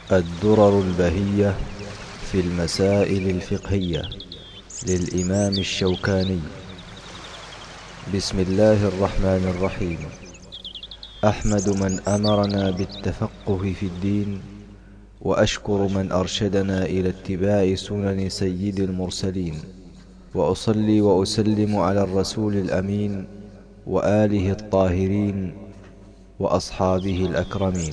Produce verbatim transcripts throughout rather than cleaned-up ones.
الدرر البهية في المسائل الفقهية للإمام الشوكاني. بسم الله الرحمن الرحيم. أحمد من أمرنا بالتفقه في الدين، وأشكر من أرشدنا إلى اتباع سنن سيد المرسلين، وأصلي وأسلم على الرسول الأمين وآله الطاهرين وأصحابه الأكرمين.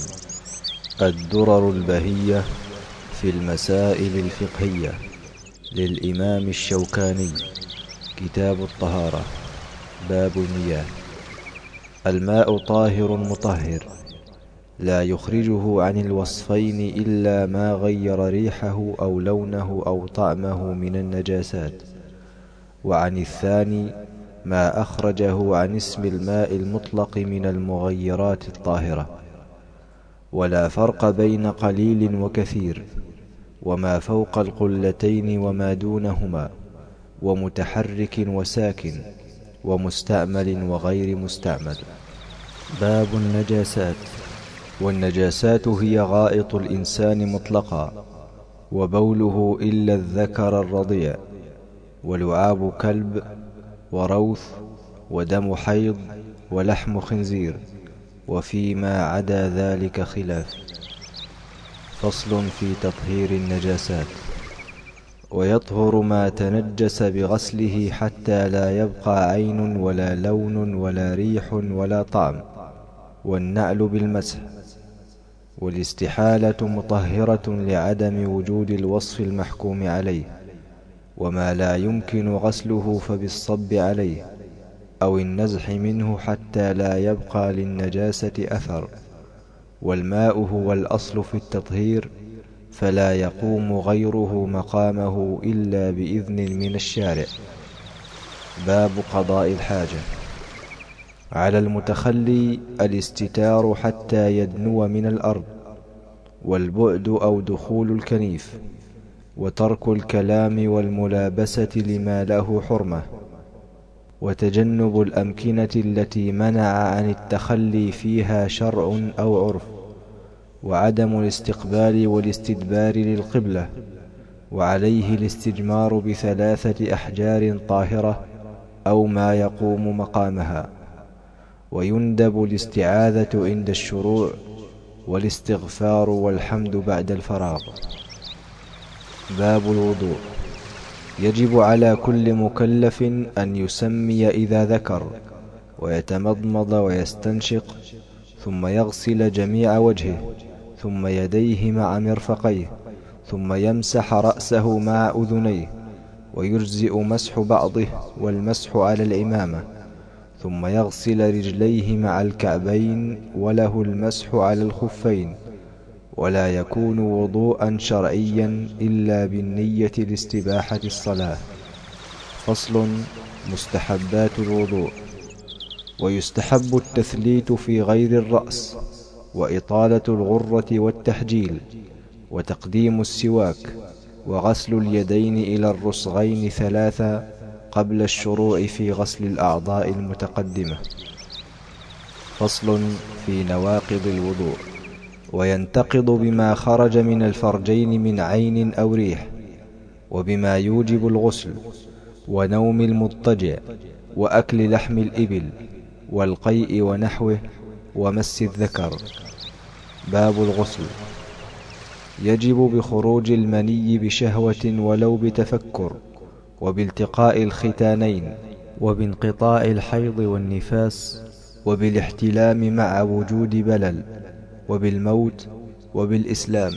الدرر البهية في المسائل الفقهية للإمام الشوكاني. كتاب الطهارة. باب المياه. الماء طاهر مطهر، لا يخرجه عن الوصفين إلا ما غير ريحه أو لونه أو طعمه من النجاسات، وعن الثاني ما أخرجه عن اسم الماء المطلق من المغيرات الطاهرة. ولا فرق بين قليل وكثير، وما فوق القلتين وما دونهما، ومتحرك وساكن، ومستعمل وغير مستعمل. باب النجاسات. والنجاسات هي غائط الإنسان مطلقا، وبوله إلا الذكر الرضيع، ولعاب كلب، وروث، ودم حيض، ولحم خنزير، وفيما عدا ذلك خلاف. فصل في تطهير النجاسات. ويطهر ما تنجس بغسله حتى لا يبقى عين ولا لون ولا ريح ولا طعم، والنعل بالمسح. والاستحالة مطهرة لعدم وجود الوصف المحكوم عليه، وما لا يمكن غسله فبالصب عليه أو النزح منه حتى لا يبقى للنجاسة أثر. والماء هو الأصل في التطهير، فلا يقوم غيره مقامه إلا بإذن من الشارع. باب قضاء الحاجة. على المتخلي الاستتار حتى يدنو من الأرض، والبعد أو دخول الكنيف، وترك الكلام والملابسة لما له حرمة، وتجنب الأمكنة التي منع عن التخلي فيها شرع أو عرف، وعدم الاستقبال والاستدبار للقبلة. وعليه الاستجمار بثلاثة أحجار طاهرة أو ما يقوم مقامها. ويندب الاستعاذة عند الشروع، والاستغفار والحمد بعد الفراغ. باب الوضوء. يجب على كل مكلف أن يسمي إذا ذكر، ويتمضمض ويستنشق، ثم يغسل جميع وجهه، ثم يديه مع مرفقيه، ثم يمسح رأسه مع أذنيه، ويجزئ مسح بعضه والمسح على العمامة، ثم يغسل رجليه مع الكعبين، وله المسح على الخفين. ولا يكون وضوءا شرعيا إلا بالنية لاستباحة الصلاة. فصل. مستحبات الوضوء. ويستحب التثليت في غير الرأس، وإطالة الغرة والتحجيل، وتقديم السواك، وغسل اليدين إلى الرسغين ثلاثا قبل الشروع في غسل الأعضاء المتقدمة. فصل في نواقض الوضوء. وينتقض بما خرج من الفرجين من عين أو ريح، وبما يوجب الغسل، ونوم المضطجع، وأكل لحم الإبل، والقيء ونحوه، ومس الذكر. باب الغسل. يجب بخروج المني بشهوة ولو بتفكر، وبالتقاء الختانين، وبانقطاع الحيض والنفاس، وبالاحتلام مع وجود بلل، وبالموت، وبالإسلام.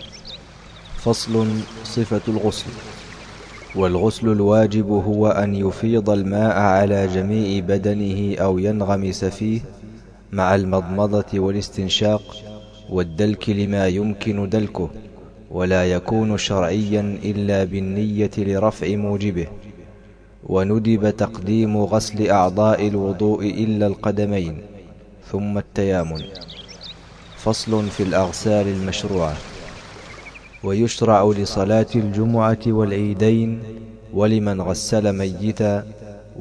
فصل. صفة الغسل. والغسل الواجب هو أن يفيض الماء على جميع بدنه أو ينغمس فيه، مع المضمضة والاستنشاق والدلك لما يمكن دلكه، ولا يكون شرعيا إلا بالنية لرفع موجبه. وندب تقديم غسل أعضاء الوضوء إلا القدمين، ثم التيامن. فصل في الأغسال المشروعة. ويشرع لصلاة الجمعة والعيدين، ولمن غسل ميتا،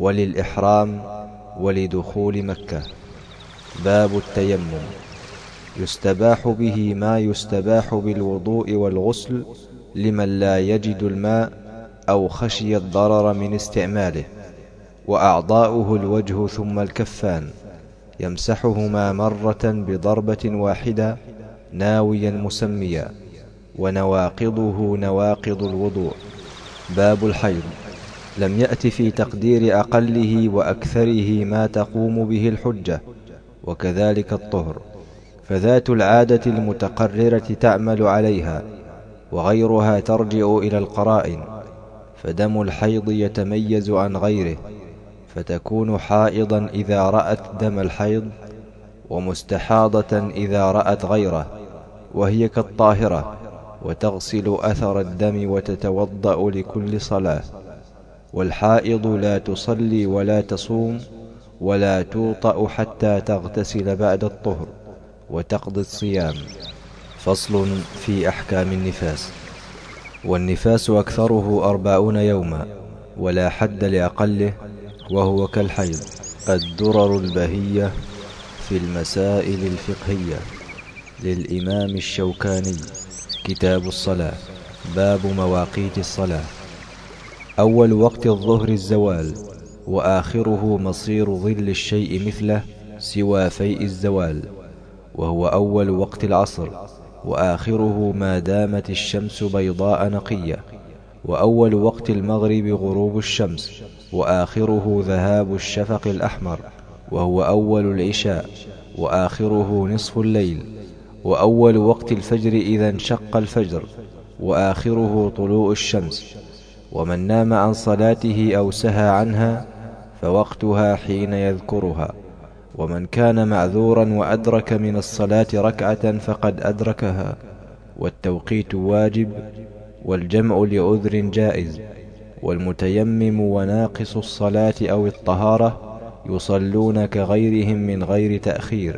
وللإحرام، ولدخول مكة. باب التيمم. يستباح به ما يستباح بالوضوء والغسل لمن لا يجد الماء أو خشي الضرر من استعماله. وأعضاؤه الوجه ثم الكفان، يمسحهما مرة بضربة واحدة ناويا مسميا. ونواقضه نواقض الوضوء. باب الحيض. لم يأت في تقدير أقله وأكثره ما تقوم به الحجة، وكذلك الطهر، فذات العادة المتقررة تعمل عليها، وغيرها ترجع إلى القرائن. فدم الحيض يتميز عن غيره، فتكون حائضا إذا رأت دم الحيض، ومستحاضة إذا رأت غيره، وهي كالطاهرة، وتغسل أثر الدم وتتوضأ لكل صلاة. والحائض لا تصلي ولا تصوم ولا توطأ حتى تغتسل بعد الطهر وتقضي الصيام. فصل في أحكام النفاس. والنفاس أكثره أربعون يوما، ولا حد لأقله، وهو كالحيض. الدرر البهية في المسائل الفقهية للإمام الشوكاني. كتاب الصلاة. باب مواقيت الصلاة. أول وقت الظهر الزوال، وآخره مصير ظل الشيء مثله سوى فيء الزوال، وهو أول وقت العصر، وآخره ما دامت الشمس بيضاء نقية. وأول وقت المغرب غروب الشمس، وآخره ذهاب الشفق الأحمر، وهو أول العشاء، وآخره نصف الليل. وأول وقت الفجر إذا انشق الفجر، وآخره طلوع الشمس. ومن نام عن صلاته أو سهى عنها فوقتها حين يذكرها. ومن كان معذورا وأدرك من الصلاة ركعة فقد أدركها. والتوقيت واجب، والجمع لعذر جائز. والمتيمم وناقص الصلاة أو الطهارة يصلون كغيرهم من غير تأخير.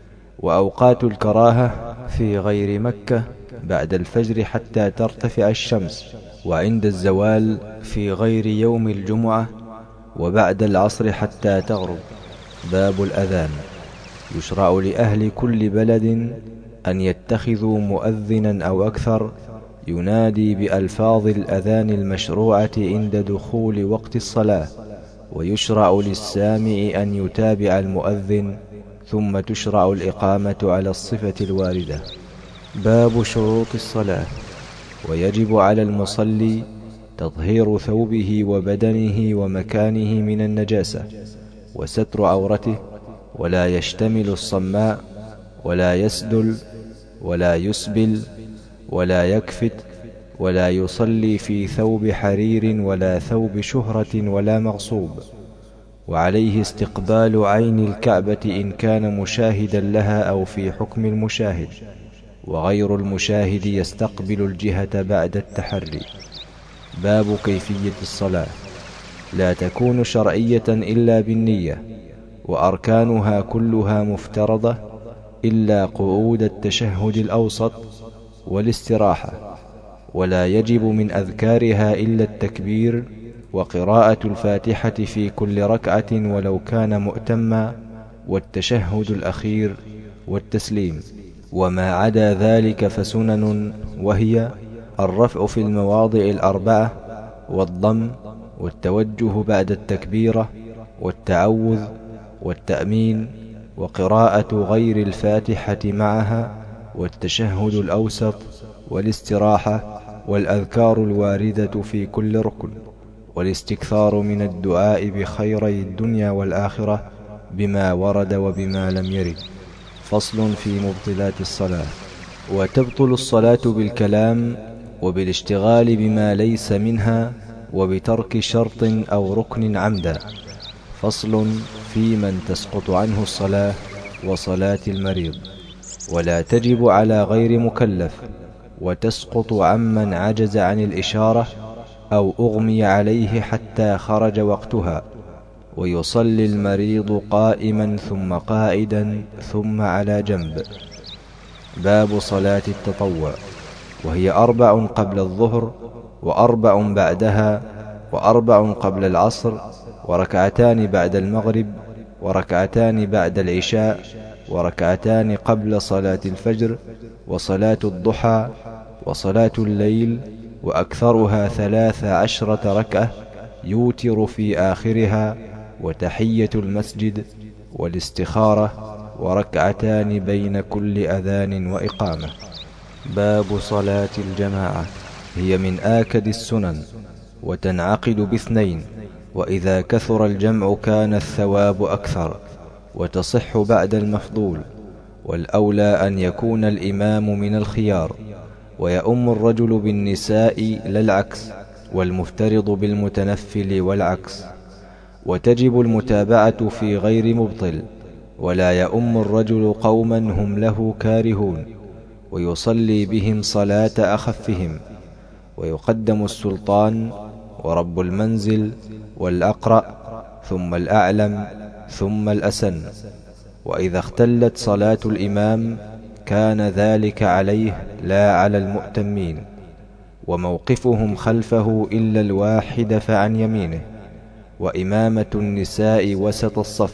وأوقات الكراهة في غير مكة بعد الفجر حتى ترتفع الشمس، وعند الزوال في غير يوم الجمعة، وبعد العصر حتى تغرب. باب الأذان. يشرع لأهل كل بلد أن يتخذوا مؤذنا أو أكثر ينادي بألفاظ الأذان المشروعة عند دخول وقت الصلاة، ويشرع للسامع أن يتابع المؤذن، ثم تشرع الإقامة على الصفة الواردة. باب شروط الصلاة. ويجب على المصلي تطهير ثوبه وبدنه ومكانه من النجاسة، وستر عورته، ولا يشتمل الصماء، ولا يسدل، ولا يسبل، ولا يكفت، ولا يصلي في ثوب حرير ولا ثوب شهرة ولا مغصوب. وعليه استقبال عين الكعبة إن كان مشاهدا لها أو في حكم المشاهد، وغير المشاهد يستقبل الجهة بعد التحري. باب كيفية الصلاة. لا تكون شرعية إلا بالنية، وأركانها كلها مفترضة إلا قعود التشهد الأوسط والاستراحة. ولا يجب من أذكارها إلا التكبير وقراءة الفاتحة في كل ركعة ولو كان مؤتما، والتشهد الأخير والتسليم. وما عدا ذلك فسنن، وهي الرفع في المواضع الأربعة، والضم، والتوجه بعد التكبيرة، والتعوذ، والتأمين، وقراءة غير الفاتحة معها، والتشهد الأوسط، والاستراحة، والأذكار الواردة في كل ركن، والاستكثار من الدعاء بخيري الدنيا والآخرة بما ورد وبما لم يرد. فصل في مبطلات الصلاة. وتبطل الصلاة بالكلام، وبالاشتغال بما ليس منها، وبترك شرط أو ركن عمدا. فصل في من تسقط عنه الصلاة وصلاة المريض. ولا تجب على غير مكلف، وتسقط عمن عجز عن الإشارة أو أغمي عليه حتى خرج وقتها. ويصلي المريض قائما ثم قاعدا ثم على جنب. باب صلاة التطوع. وهي أربع قبل الظهر، وأربع بعدها، وأربع قبل العصر، وركعتان بعد المغرب، وركعتان بعد العشاء، وركعتان قبل صلاة الفجر، وصلاة الضحى، وصلاة الليل، وأكثرها ثلاث عشرة ركعة يوتر في آخرها، وتحية المسجد، والاستخارة، وركعتان بين كل أذان وإقامة. باب صلاة الجماعة. هي من آكد السنن، وتنعقد باثنين، وإذا كثر الجمع كان الثواب أكثر، وتصح بعد المفضول، والأولى أن يكون الإمام من الخيار، ويؤم الرجل بالنساء لا العكس، والمفترض بالمتنفل والعكس، وتجب المتابعة في غير مبطل، ولا يؤم الرجل قوما هم له كارهون، ويصلي بهم صلاة أخفهم، ويقدم السلطان ورب المنزل والأقرأ، ثم الأعلم، ثم الأسن. وإذا اختلت صلاة الإمام كان ذلك عليه لا على المؤتمين، وموقفهم خلفه إلا الواحد فعن يمينه، وإمامة النساء وسط الصف،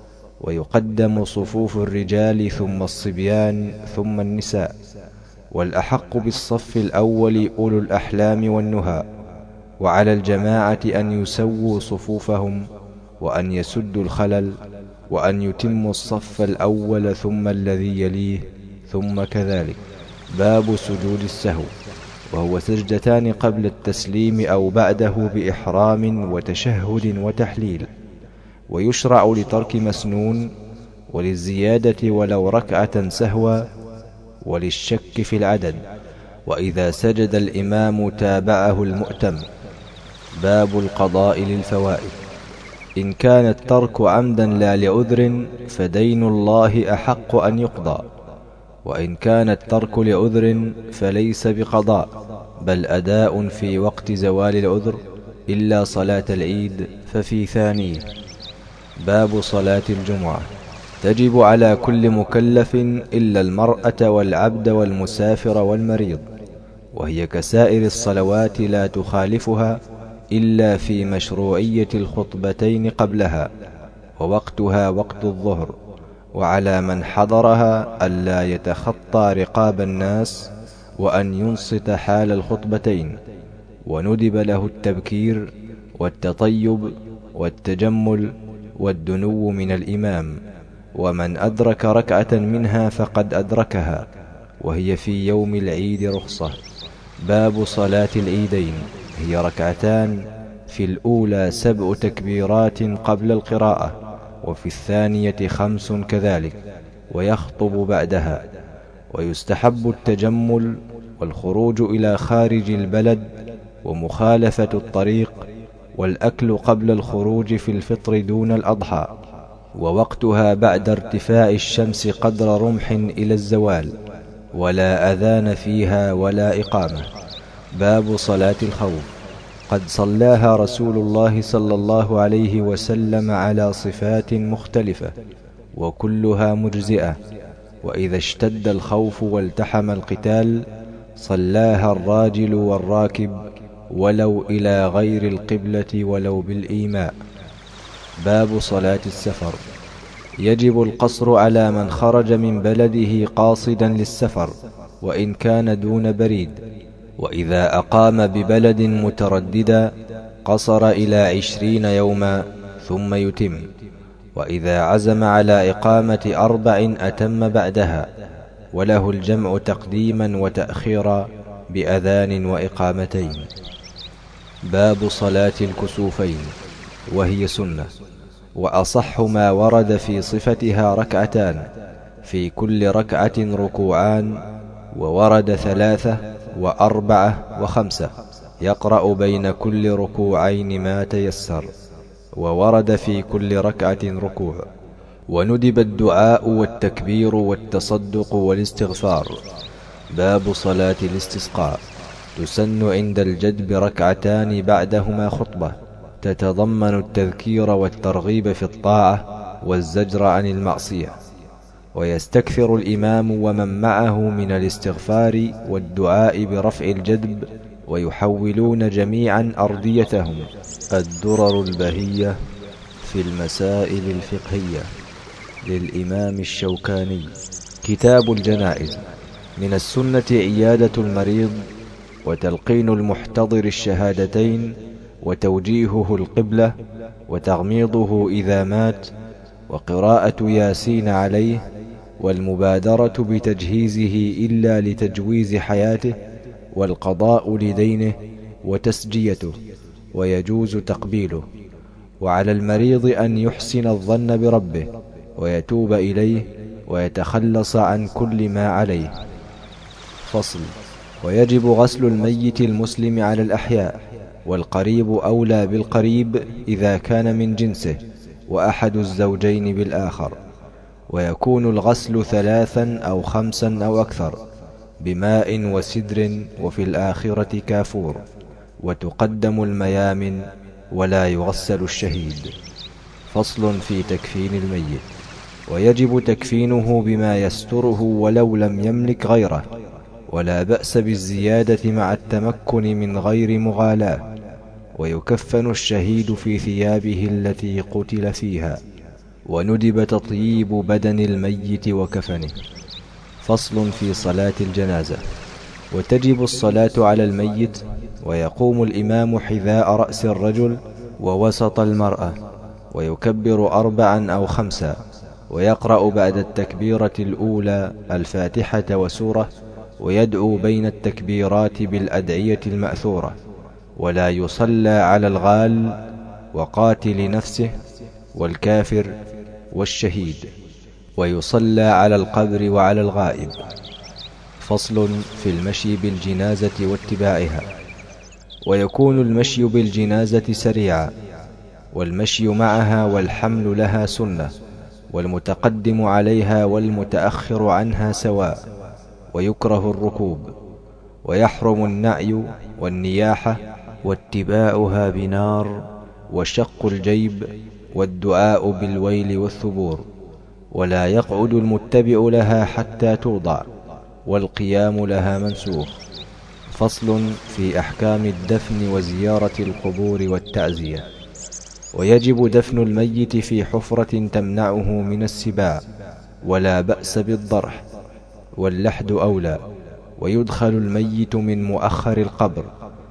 ويقدم صفوف الرجال ثم الصبيان ثم النساء، والأحق بالصف الأول أولو الأحلام والنهى. وعلى الجماعة أن يسووا صفوفهم، وأن يسدوا الخلل، وأن يتموا الصف الأول ثم الذي يليه، ثم كذلك. باب سجود السهو، وهو سجدتان قبل التسليم أو بعده بإحرام وتشهد وتحليل، ويشرع لترك مسنون، وللزيادة ولو ركعة سهوا، وللشك في العدد. وإذا سجد الإمام تابعه المؤتم. باب القضاء للفوائد. إن كان الترك عمدا لا لعذر فدين الله أحق أن يقضى، وإن كان الترك لعذر فليس بقضاء، بل أداء في وقت زوال العذر، إلا صلاة العيد ففي ثانيه. باب صلاة الجمعة. تجب على كل مكلف إلا المرأة والعبد والمسافر والمريض، وهي كسائر الصلوات لا تخالفها إلا في مشروعية الخطبتين قبلها، ووقتها وقت الظهر. وعلى من حضرها ألا يتخطى رقاب الناس، وأن ينصت حال الخطبتين، وندب له التبكير والتطيب والتجمل والدنو من الإمام. ومن أدرك ركعة منها فقد أدركها، وهي في يوم العيد رخصة. باب صلاة العيدين. هي ركعتان، في الأولى سبع تكبيرات قبل القراءة، وفي الثانية خمس كذلك، ويخطب بعدها. ويستحب التجمل والخروج إلى خارج البلد، ومخالفة الطريق، والأكل قبل الخروج في الفطر دون الأضحى. ووقتها بعد ارتفاع الشمس قدر رمح إلى الزوال، ولا أذان فيها ولا إقامة. باب صلاة الخوف. قد صلاها رسول الله صلى الله عليه وسلم على صفات مختلفة، وكلها مجزئة. وإذا اشتد الخوف والتحم القتال صلاها الراجل والراكب، ولو إلى غير القبلة ولو بالإيماء. باب صلاة السفر. يجب القصر على من خرج من بلده قاصدا للسفر، وإن كان دون بريد. وإذا أقام ببلد مترددا قصر إلى عشرين يوما ثم يتم. وإذا عزم على إقامة أربع أتم بعدها، وله الجمع تقديما وتأخيرا بأذان وإقامتين. باب صلاة الكسوفين، وهي سنة، وأصح ما ورد في صفتها ركعتان، في كل ركعة ركوعان، وورد ثلاثة وأربعة وخمسة، يقرأ بين كل ركوعين ما تيسر، وورد في كل ركعة ركوع. وندب الدعاء والتكبير والتصدق والاستغفار. باب صلاة الاستسقاء. تسن عند الجدب ركعتان بعدهما خطبة، تتضمن التذكير والترغيب في الطاعة والزجر عن المعصية. ويستكثر الإمام ومن معه من الاستغفار والدعاء برفع الجدب، ويحولون جميعا أرضيتهم. الدرر البهية في المسائل الفقهية. للإمام الشوكاني. كتاب الجنائز. من السنة عيادة المريض وتلقين المحتضر الشهادتين وتوجيهه القبلة وتغميضه إذا مات وقراءة ياسين عليه والمبادرة بتجهيزه إلا لتجويز حياته والقضاء لدينه وتسجيته، ويجوز تقبيله. وعلى المريض أن يحسن الظن بربه ويتوب إليه ويتخلص عن كل ما عليه. فصل. ويجب غسل الميت المسلم على الأحياء، والقريب أولى بالقريب إذا كان من جنسه وأحد الزوجين بالآخر، ويكون الغسل ثلاثا أو خمسا أو أكثر بماء وسدر وفي الآخرة كافور، وتقدم الميامن ولا يغسل الشهيد. فصل في تكفين الميت. ويجب تكفينه بما يستره ولو لم يملك غيره، ولا بأس بالزيادة مع التمكن من غير مغالاة. ويكفن الشهيد في ثيابه التي قتل فيها، وندب تطييب بدن الميت وكفنه. فصل في صلاة الجنازة. وتجب الصلاة على الميت، ويقوم الإمام حذاء رأس الرجل ووسط المرأة، ويكبر أربعا أو خمسا، ويقرأ بعد التكبيرة الأولى الفاتحة وسورة، ويدعو بين التكبيرات بالأدعية المأثورة. ولا يصلى على الغال وقاتل نفسه والكافر والشهيد، ويصلى على القبر وعلى الغائب. فصل في المشي بالجنازة واتباعها. ويكون المشي بالجنازة سريعا، والمشي معها والحمل لها سنة، والمتقدم عليها والمتأخر عنها سواء، ويكره الركوب. ويحرم النعي والنياحة واتباعها بنار وشق الجيب والدعاء بالويل والثبور. ولا يقعد المتبع لها حتى توضع، والقيام لها منسوخ. فصل في أحكام الدفن وزيارة القبور والتعزية. ويجب دفن الميت في حفرة تمنعه من السباع، ولا بأس بالضرح، واللحد أولى. ويدخل الميت من مؤخر القبر،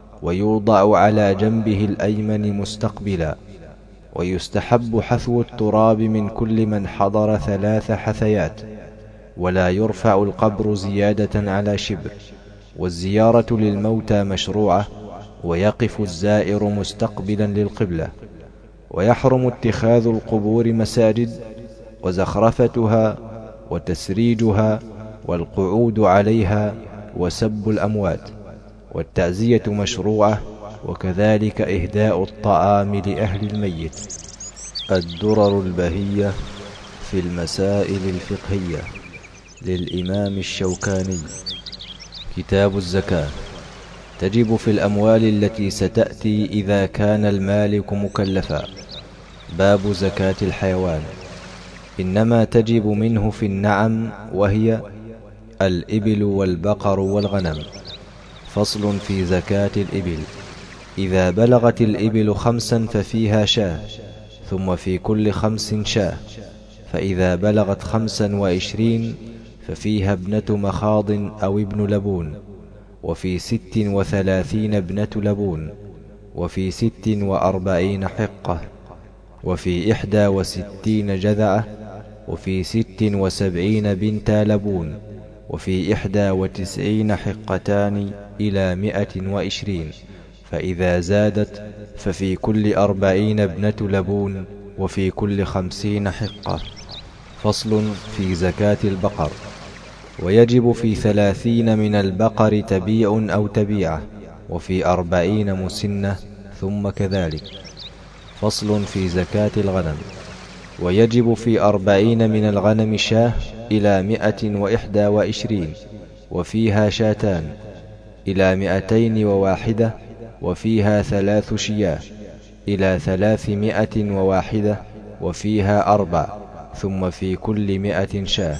ويوضع على جنبه الأيمن مستقبلا. ويستحب حثو التراب من كل من حضر ثلاث حثيات، ولا يرفع القبر زيادة على شبر. والزيارة للموتى مشروعة، ويقف الزائر مستقبلا للقبلة. ويحرم اتخاذ القبور مساجد، وزخرفتها وتسريجها والقعود عليها وسب الأموات. والتعزية مشروعة، وكذلك إهداء الطعام لأهل الميت. الدرر البهية في المسائل الفقهية للإمام الشوكاني. كتاب الزكاة. تجب في الأموال التي ستأتي إذا كان المالك مكلفا. باب زكاة الحيوان. إنما تجب منه في النعم، وهي الإبل والبقر والغنم. فصل في زكاة الإبل. إذا بلغت الإبل خمسا ففيها شاة، ثم في كل خمس شاة. فإذا بلغت خمسا وعشرين ففيها ابنة مخاض أو ابن لبون، وفي ست وثلاثين ابنة لبون، وفي ست وأربعين حقة، وفي إحدى وستين جذعة، وفي ست وسبعين بنت لبون، وفي إحدى وتسعين حقتان إلى مئة وعشرين. فإذا زادت ففي كل أربعين ابنة لبون، وفي كل خمسين حقة. فصل في زكاة البقر. ويجب في ثلاثين من البقر تبيع أو تبيعة، وفي أربعين مسنة، ثم كذلك. فصل في زكاة الغنم. ويجب في أربعين من الغنم شاه إلى مئة وإحدى وعشرين، وفيها شاتان، إلى مئتين وواحدة، وفيها ثلاث شياه، إلى ثلاثمائة وواحدة، وفيها أربع، ثم في كل مئة شاه.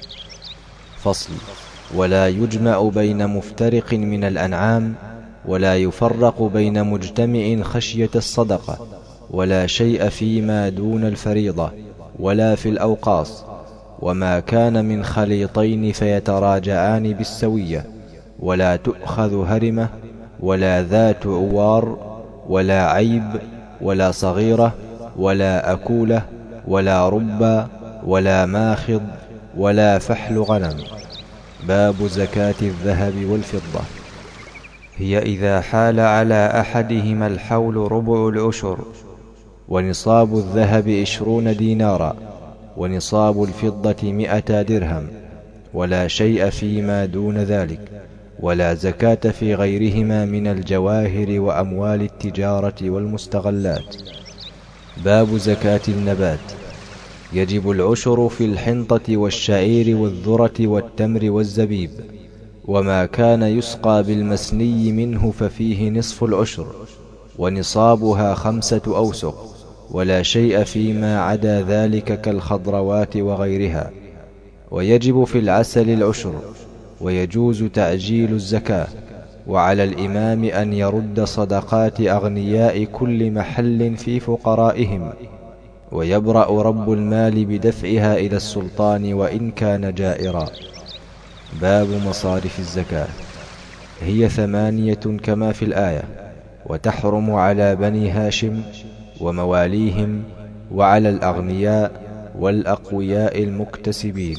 فصل. ولا يجمع بين مفترق من الأنعام، ولا يفرق بين مجتمع خشية الصدقة، ولا شيء فيما دون الفريضة، ولا في الأوقاص، وما كان من خليطين فيتراجعان بالسوية، ولا تؤخذ هرمة، ولا ذات عوار، ولا عيب، ولا صغيرة، ولا أكولة، ولا ربا، ولا ماخض، ولا فحل غنم. باب زكاة الذهب والفضة. هي إذا حال على أحدهما الحول ربع العشر، ونصاب الذهب عشرون دينارا، ونصاب الفضة مئة درهم، ولا شيء فيما دون ذلك، ولا زكاة في غيرهما من الجواهر وأموال التجارة والمستغلات. باب زكاة النبات. يجب العشر في الحنطة والشعير والذرة والتمر والزبيب، وما كان يسقى بالمسني منه ففيه نصف العشر، ونصابها خمسة أوسق، ولا شيء فيما عدا ذلك كالخضروات وغيرها. ويجب في العسل العشر، ويجوز تعجيل الزكاة، وعلى الإمام أن يرد صدقات أغنياء كل محل في فقرائهم، ويبرأ رب المال بدفعها إلى السلطان وإن كان جائرا. باب مصارف الزكاة. هي ثمانية كما في الآية، وتحرم على بني هاشم ومواليهم، وعلى الأغنياء والأقوياء المكتسبين.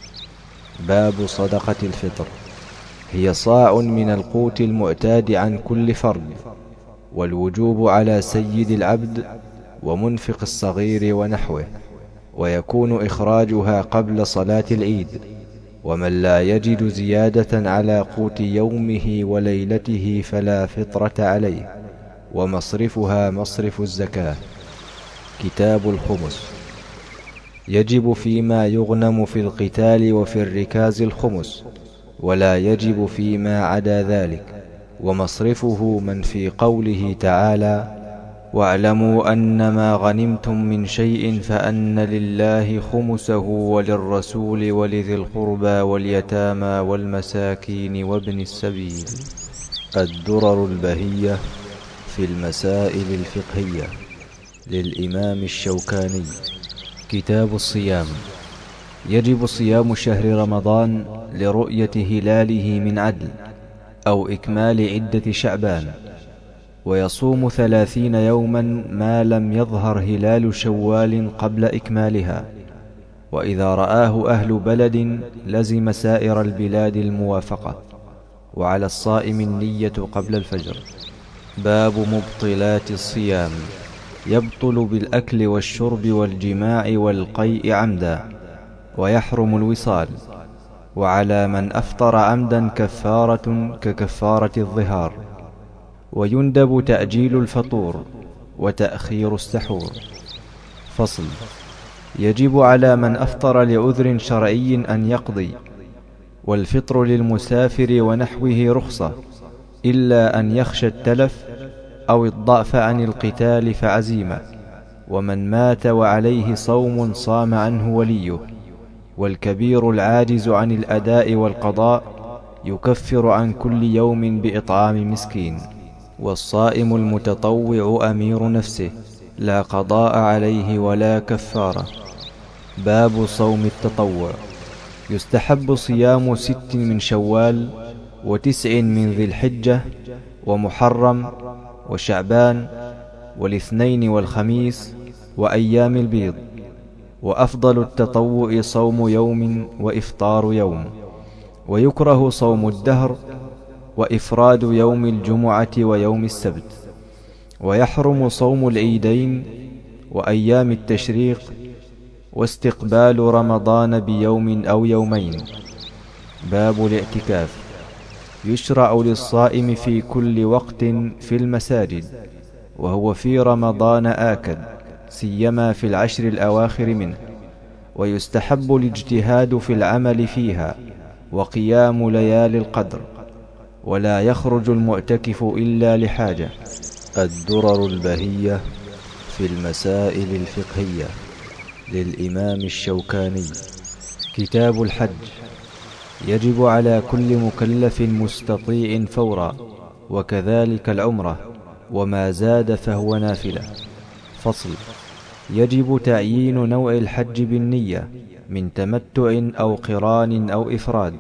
باب صدقة الفطر. هي صاع من القوت المعتاد عن كل فرد، والوجوب على سيد العبد ومنفق الصغير ونحوه، ويكون إخراجها قبل صلاة العيد. ومن لا يجد زيادة على قوت يومه وليلته فلا فطرة عليه، ومصرفها مصرف الزكاة. كتاب الخمس. يجب فيما يغنم في القتال وفي الركاز الخمس، ولا يجب فيما عدا ذلك، ومصرفه من في قوله تعالى: واعلموا أنما غنمتم من شيء فأن لله خمسه وللرسول ولذي القربى واليتامى والمساكين وابن السبيل. الدرر البهية في المسائل الفقهية للإمام الشوكاني. كتاب الصيام. يجب صيام شهر رمضان لرؤية هلاله من عدل أو إكمال عدة شعبان، ويصوم ثلاثين يوما ما لم يظهر هلال شوال قبل إكمالها، وإذا رآه أهل بلد لزم سائر البلاد الموافقة، وعلى الصائم النية قبل الفجر. باب مبطلات الصيام. يبطل بالأكل والشرب والجماع والقيء عمدا، ويحرم الوصال، وعلى من أفطر عمدا كفارة ككفارة الظهار، ويندب تأجيل الفطور وتأخير السحور. فصل. يجب على من أفطر لعذر شرعي أن يقضي، والفطر للمسافر ونحوه رخصة، إلا أن يخشى التلف أو الضعف عن القتال فعزيمة. ومن مات وعليه صوم صام عنه وليه، والكبير العاجز عن الأداء والقضاء يكفر عن كل يوم بإطعام مسكين. والصائم المتطوع أمير نفسه، لا قضاء عليه ولا كفارة. باب صوم التطوع. يستحب صيام ست من شوال، وتسع من ذي الحجة، ومحرم، وشعبان، والاثنين والخميس، وأيام البيض. وأفضل التطوع صوم يوم وإفطار يوم، ويكره صوم الدهر وإفراد يوم الجمعة ويوم السبت. ويحرم صوم العيدين وأيام التشريق، واستقبال رمضان بيوم أو يومين. باب الاعتكاف. يشرع للصائم في كل وقت في المساجد، وهو في رمضان آكد، سيما في العشر الأواخر منه. ويستحب الاجتهاد في العمل فيها وقيام ليالي القدر، ولا يخرج المعتكف إلا لحاجة. الدرر البهية في المسائل الفقهية للإمام الشوكاني. كتاب الحج. يجب على كل مكلف مستطيع فورا، وكذلك العمرة، وما زاد فهو نافلة. فصل. يجب تعيين نوع الحج بالنية من تمتع أو قران أو إفراد،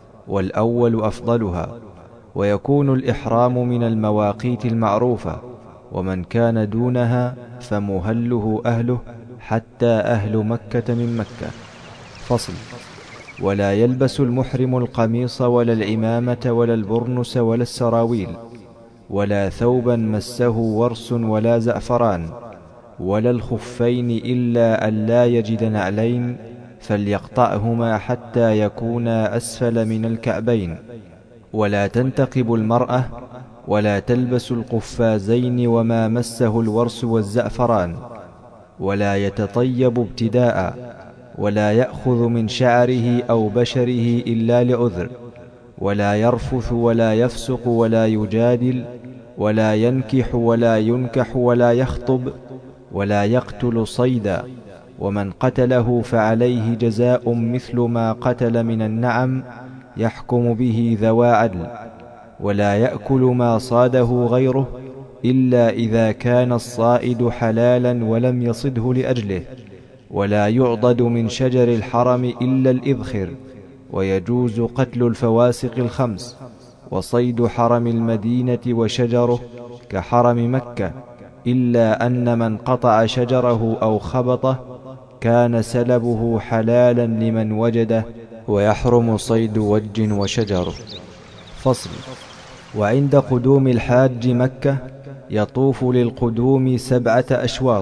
والأول أفضلها، ويكون الإحرام من المواقيت المعروفة، ومن كان دونها فمهله أهله حتى أهل مكة من مكة. فصل. ولا يلبس المحرم القميص ولا العمامة ولا البرنس ولا السراويل، ولا ثوبا مسه ورس ولا زعفران، ولا الخفين إلا أن لا يجد نعلين فليقطعهما حتى يكونا أسفل من الكعبين. ولا تنتقب المرأة، ولا تلبس القفازين وما مسه الورس والزعفران، ولا يتطيب ابتداء، ولا يأخذ من شعره أو بشره إلا لعذر، ولا يرفث ولا يفسق ولا يجادل، ولا ينكح ولا ينكح ولا يخطب، ولا يقتل صيدا، ومن قتله فعليه جزاء مثل ما قتل من النعم يحكم به ذوى عدل. ولا يأكل ما صاده غيره إلا إذا كان الصائد حلالا ولم يصده لأجله، ولا يعضد من شجر الحرم إلا الإذخر، ويجوز قتل الفواسق الخمس، وصيد حرم المدينة وشجره كحرم مكة، إلا أن من قطع شجره أو خبطه كان سلبه حلالا لمن وجده، ويحرم صيد وج وشجر. فصل. وعند قدوم الحاج مكة يطوف للقدوم سبعة أشواط،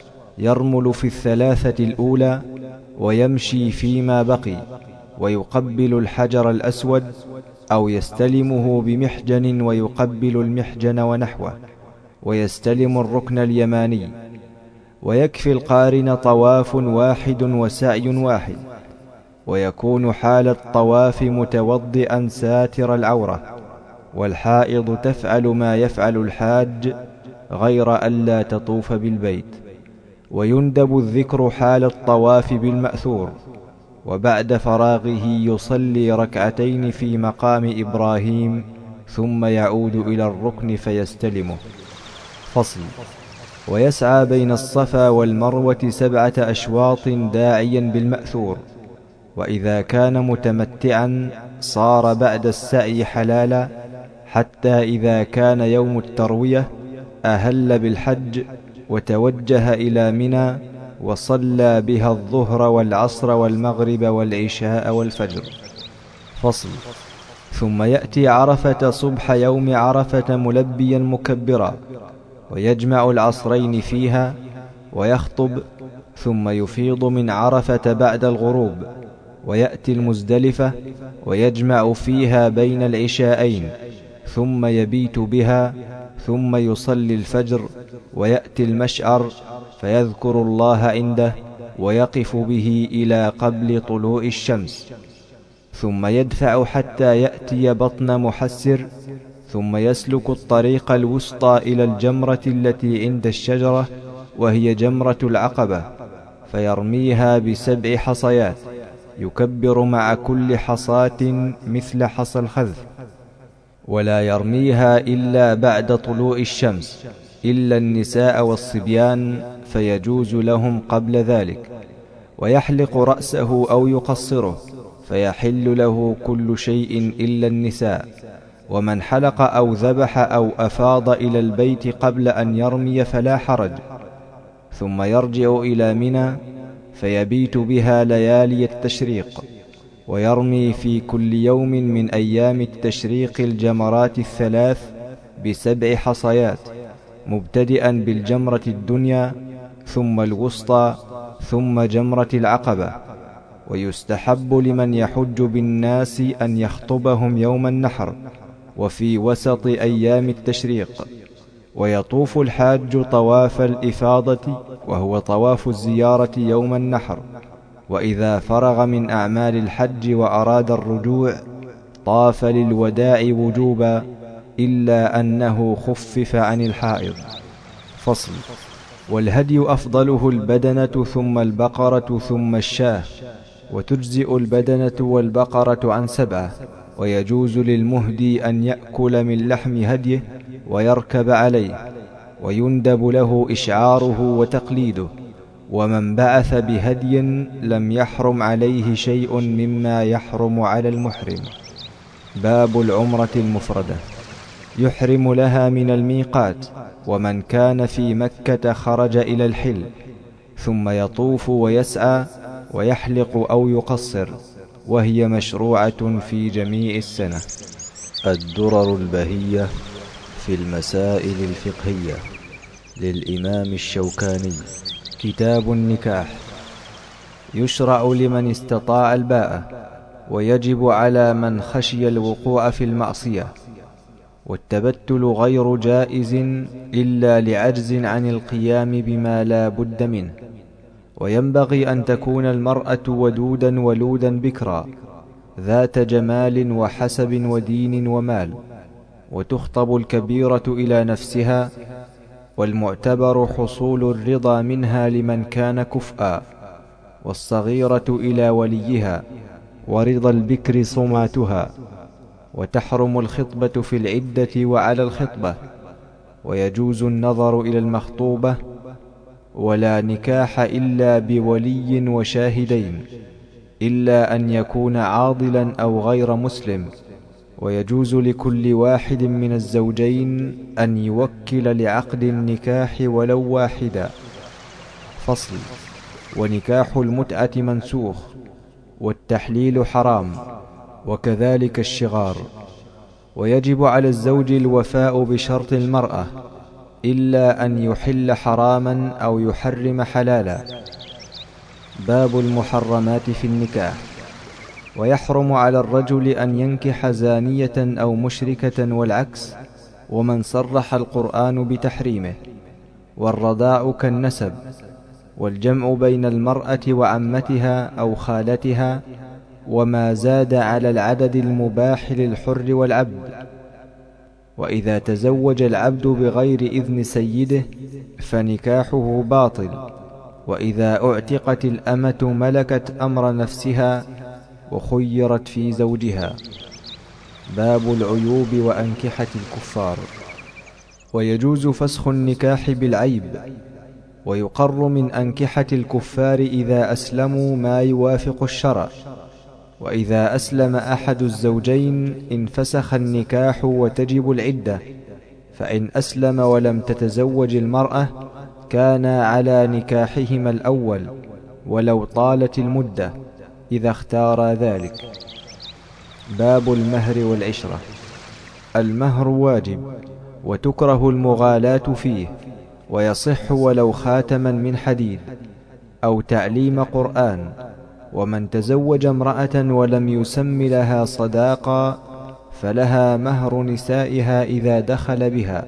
يرمل في الثلاثة الأولى ويمشي فيما بقي، ويقبل الحجر الأسود أو يستلمه بمحجن ويقبل المحجن ونحوه، ويستلم الركن اليماني. ويكفي القارن طواف واحد وسعي واحد، ويكون حال الطواف متوضئا ساتر العورة، والحائض تفعل ما يفعل الحاج غير ألا تطوف بالبيت. ويندب الذكر حال الطواف بالمأثور، وبعد فراغه يصلي ركعتين في مقام إبراهيم ثم يعود إلى الركن فيستلمه. فصل. ويسعى بين الصفا والمروة سبعة أشواط داعيا بالمأثور، وإذا كان متمتعا صار بعد السعي حلالا، حتى إذا كان يوم التروية أهل بالحج وتوجه إلى منى وصلى بها الظهر والعصر والمغرب والعشاء والفجر. فصل. ثم يأتي عرفة صبح يوم عرفة ملبيا مكبرا، ويجمع العصرين فيها ويخطب، ثم يفيض من عرفة بعد الغروب، ويأتي المزدلفة ويجمع فيها بين العشاءين، ثم يبيت بها، ثم يصلي الفجر، ويأتي المشعر فيذكر الله عنده ويقف به إلى قبل طلوع الشمس، ثم يدفع حتى يأتي بطن محسر، ثم يسلك الطريق الوسطى إلى الجمرة التي عند الشجرة وهي جمرة العقبة، فيرميها بسبع حصيات، يكبر مع كل حصاة مثل حصى الخذف، ولا يرميها إلا بعد طلوع الشمس إلا النساء والصبيان، فيجوز لهم قبل ذلك. ويحلق رأسه أو يقصره، فيحل له كل شيء إلا النساء. ومن حلق أو ذبح أو أفاض إلى البيت قبل أن يرمي فلا حرج. ثم يرجع إلى منى فيبيت بها ليالي التشريق، ويرمي في كل يوم من أيام التشريق الجمرات الثلاث بسبع حصيات، مبتدئا بالجمرة الدنيا ثم الوسطى ثم جمرة العقبة. ويستحب لمن يحج بالناس أن يخطبهم يوم النحر وفي وسط أيام التشريق. ويطوف الحاج طواف الإفاضة وهو طواف الزيارة يوم النحر، وإذا فرغ من أعمال الحج وأراد الرجوع طاف للوداع وجوبا، إلا أنه خفف عن الحائض. فصل. والهدي أفضله البدنة ثم البقرة ثم الشاة، وتجزئ البدنة والبقرة عن سبعة، ويجوز للمهدي أن يأكل من لحم هديه ويركب عليه، ويندب له إشعاره وتقليده، ومن بعث بهدي لم يحرم عليه شيء مما يحرم على المحرم. باب العمرة المفردة. يحرم لها من الميقات، ومن كان في مكة خرج إلى الحل، ثم يطوف ويسعى ويحلق أو يقصر، وهي مشروعة في جميع السنة. الدرر البهية في المسائل الفقهية للإمام الشوكاني. كتاب النكاح. يشرع لمن استطاع الباءة، ويجب على من خشي الوقوع في المعصية. والتبتل غير جائز إلا لعجز عن القيام بما لا بد منه. وينبغي أن تكون المرأة ودودا ولودا بكرا، ذات جمال وحسب ودين ومال، وتخطب الكبيرة إلى نفسها، والمعتبر حصول الرضا منها لمن كان كفءا، والصغيرة إلى وليها، ورضا البكر صماتها. وتحرم الخطبة في العدة وعلى الخطبة، ويجوز النظر إلى المخطوبة. ولا نكاح إلا بولي وشاهدين، إلا أن يكون عاضلا أو غير مسلم. ويجوز لكل واحد من الزوجين أن يوكل لعقد النكاح ولو واحدا. فصل. ونكاح المتعة منسوخ، والتحليل حرام، وكذلك الشغار. ويجب على الزوج الوفاء بشرط المرأة، إلا أن يحل حراما أو يحرم حلالا. باب المحرمات في النكاح. ويحرم على الرجل أن ينكح زانية أو مشركة والعكس، ومن صرح القرآن بتحريمه. والرضاع كالنسب، والجمع بين المرأة وعمتها أو خالتها، وما زاد على العدد المباح للحر والعبد. وإذا تزوج العبد بغير إذن سيده فنكاحه باطل. وإذا اعتقت الأمة ملكت أمر نفسها وخيرت في زوجها. باب العيوب وأنكحة الكفار. ويجوز فسخ النكاح بالعيب، ويقر من أنكحة الكفار إذا أسلموا ما يوافق الشرع. وإذا أسلم أحد الزوجين انفسخ النكاح وتجب العدة. فإن أسلم ولم تتزوج المرأة كانا على نكاحهما الأول ولو طالت المدة، إذا اختارا ذلك. باب المهر والعشرة. المهر واجب، وتكره المغالاة فيه، ويصح ولو خاتما من حديد أو تعليم قرآن. ومن تزوج امرأة ولم يسم لها صداقا فلها مهر نسائها إذا دخل بها.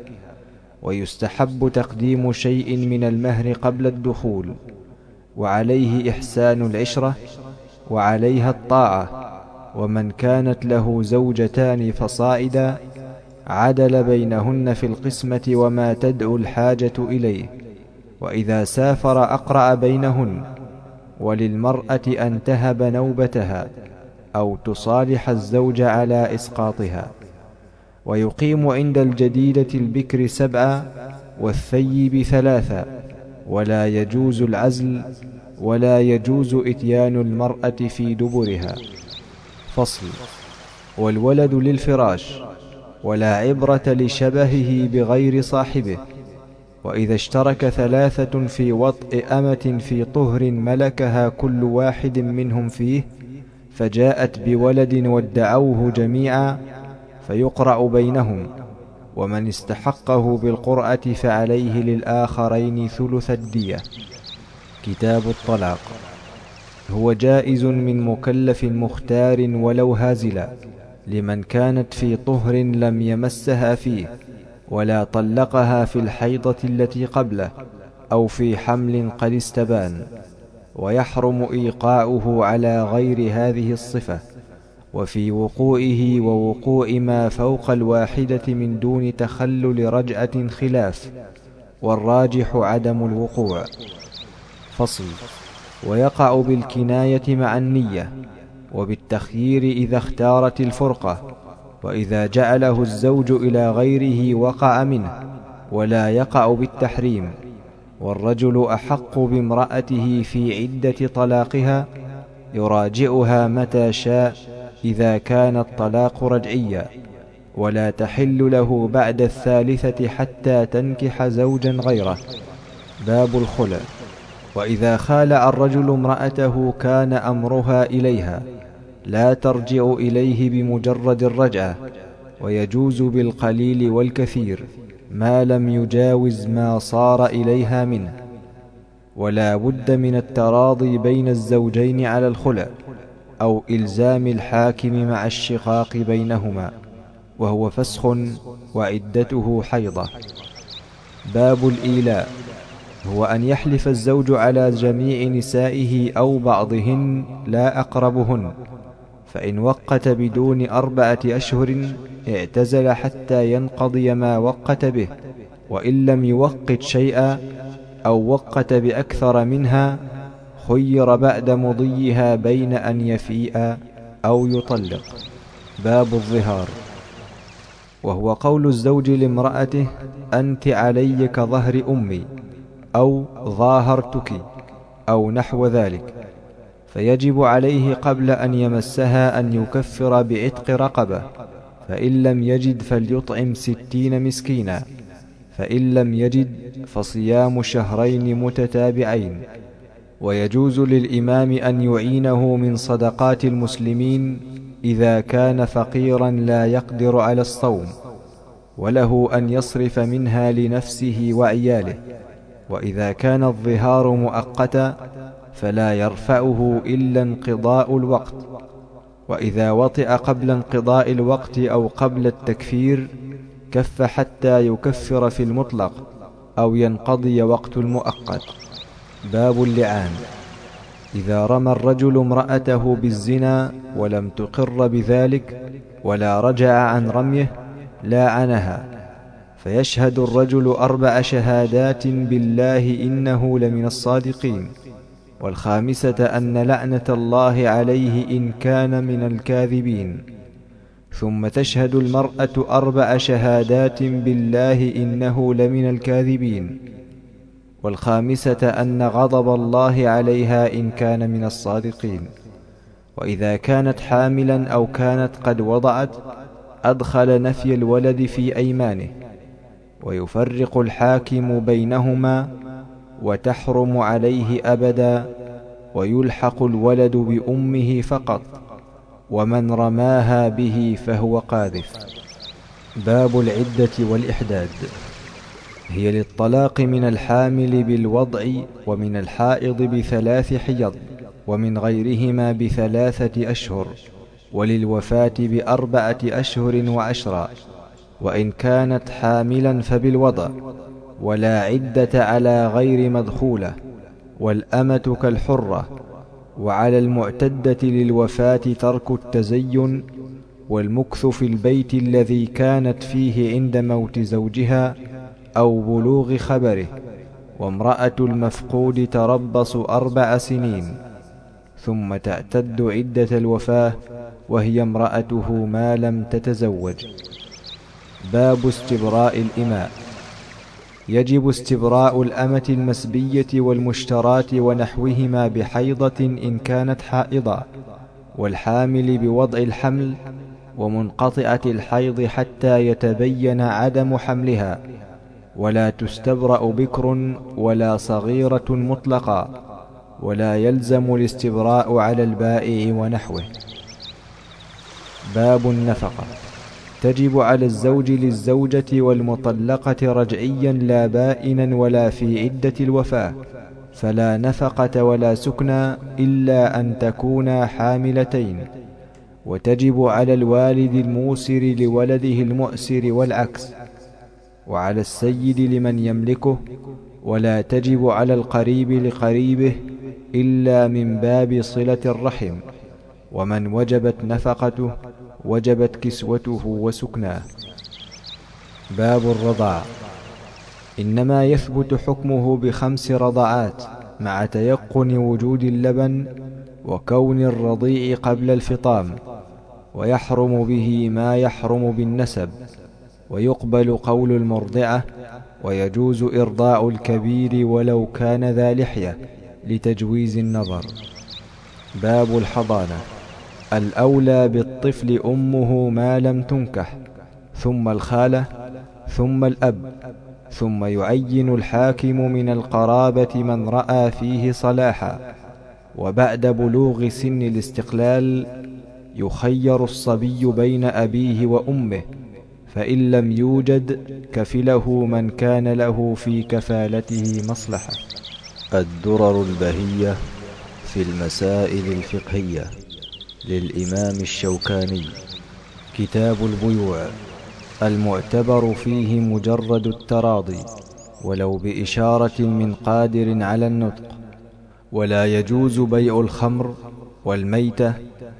ويستحب تقديم شيء من المهر قبل الدخول. وعليه إحسان العشرة، وعليها الطاعة. ومن كانت له زوجتان فصاعدا عدل بينهن في القسمة وما تدعو الحاجة إليه. وإذا سافر أقرأ بينهن. وللمرأة أن تهب نوبتها أو تصالح الزوج على إسقاطها. ويقيم عند الجديدة البكر سبعا، والثيب ثلاثا. ولا يجوز العزل، ولا يجوز إتيان المرأة في دبرها. فصل. والولد للفراش، ولا عبرة لشبهه بغير صاحبه. وإذا اشترك ثلاثة في وطء أمة في طهر ملكها كل واحد منهم فيه، فجاءت بولد وادعوه جميعا، فيقرأ بينهم. ومن استحقه بالقرأة فعليه للآخرين ثلث الدية. كتاب الطلاق. هو جائز من مكلف مختار ولو هازلا، لمن كانت في طهر لم يمسها فيه، ولا طلقها في الحيضة التي قبله، أو في حمل قد استبان. ويحرم إيقاؤه على غير هذه الصفة، وفي وقوعه ووقوع ما فوق الواحدة من دون تخلل رجعة خلاف، والراجح عدم الوقوع. فصل. ويقع بالكناية مع النية، وبالتخيير إذا اختارت الفرقة. وإذا جعله الزوج إلى غيره وقع منه، ولا يقع بالتحريم. والرجل أحق بامرأته في عدة طلاقها يراجعها متى شاء إذا كان الطلاق رجعيا، ولا تحل له بعد الثالثة حتى تنكح زوجا غيره. باب الخلع. وإذا خالع الرجل امرأته كان أمرها إليها، لا ترجع إليه بمجرد الرجعة، ويجوز بالقليل والكثير ما لم يجاوز ما صار إليها منه، ولا بد من التراضي بين الزوجين على الخلع أو إلزام الحاكم مع الشقاق بينهما، وهو فسخ وعدته حيضة. باب الإيلاء. هو أن يحلف الزوج على جميع نسائه أو بعضهن لا أقربهن، فإن وقت بدون أربعة أشهر اعتزل حتى ينقضي ما وقت به، وإن لم يوقت شيئا أو وقت بأكثر منها خير بعد مضيها بين أن يفيء أو يطلق. باب الظهار. وهو قول الزوج لامرأته: أنت علي كظهر أمي، أو ظاهرتك، أو نحو ذلك، فيجب عليه قبل أن يمسها أن يكفر بعتق رقبة، فإن لم يجد فليطعم ستين مسكينا، فإن لم يجد فصيام شهرين متتابعين. ويجوز للإمام أن يعينه من صدقات المسلمين إذا كان فقيرا لا يقدر على الصوم، وله أن يصرف منها لنفسه وعياله. وإذا كان الظهار مؤقتا فلا يرفعه إلا انقضاء الوقت، وإذا وطئ قبل انقضاء الوقت أو قبل التكفير كف حتى يكفر في المطلق أو ينقضي وقت المؤقت. باب اللعان. إذا رمى الرجل امرأته بالزنا ولم تقر بذلك ولا رجع عن رميه لاعنها، فيشهد الرجل أربع شهادات بالله إنه لمن الصادقين، والخامسة أن لعنة الله عليه إن كان من الكاذبين، ثم تشهد المرأة أربع شهادات بالله إنه لمن الكاذبين، والخامسة أن غضب الله عليها إن كان من الصادقين. وإذا كانت حاملا أو كانت قد وضعت أدخل نفي الولد في أيمانه، ويفرق الحاكم بينهما، وتحرم عليه أبدا، ويلحق الولد بأمه فقط، ومن رماها به فهو قاذف. باب العدة والإحداد. هي للطلاق من الحامل بالوضع، ومن الحائض بثلاث حيض، ومن غيرهما بثلاثة أشهر، وللوفاة بأربعة أشهر وعشرا، وإن كانت حاملا فبالوضع، ولا عدة على غير مدخولة، والأمة كالحرة. وعلى المعتدة للوفاة ترك التزين والمكث في البيت الذي كانت فيه عند موت زوجها أو بلوغ خبره. وامرأة المفقود تربص أربع سنين، ثم تعتد عدة الوفاة وهي امرأته ما لم تتزوج. باب استبراء الإماء. يجب استبراء الأمة المسبية والمشتراة ونحوهما بحيضة إن كانت حائضة، والحامل بوضع الحمل، ومنقطعة الحيض حتى يتبين عدم حملها. ولا تستبرأ بكر ولا صغيرة مطلقا، ولا يلزم الاستبراء على البائع ونحوه. باب النفقة. تجب على الزوج للزوجة والمطلقة رجعيا لا بائنا ولا في عدة الوفاة، فلا نفقة ولا سكنى إلا أن تكونا حاملتين. وتجب على الوالد الموسر لولده المؤسر والعكس، وعلى السيد لمن يملكه، ولا تجب على القريب لقريبه إلا من باب صلة الرحم. ومن وجبت نفقته وجبت كسوته وسكناه. باب الرضاع. إنما يثبت حكمه بخمس رضعات مع تيقن وجود اللبن وكون الرضيع قبل الفطام، ويحرم به ما يحرم بالنسب، ويقبل قول المرضعة ويجوز إرضاع الكبير ولو كان ذا لحية لتجويز النظر. باب الحضانة. الأولى بالطفل أمه ما لم تنكح، ثم الخالة، ثم الأب، ثم يعين الحاكم من القرابة من رأى فيه صلاحا، وبعد بلوغ سن الاستقلال يخير الصبي بين أبيه وأمه، فإن لم يوجد كفله من كان له في كفالته مصلحة. الدرر البهية في المسائل الفقهية للإمام الشوكاني. كتاب البيوع. المعتبر فيه مجرد التراضي ولو بإشارة من قادر على النطق، ولا يجوز بيع الخمر والميتة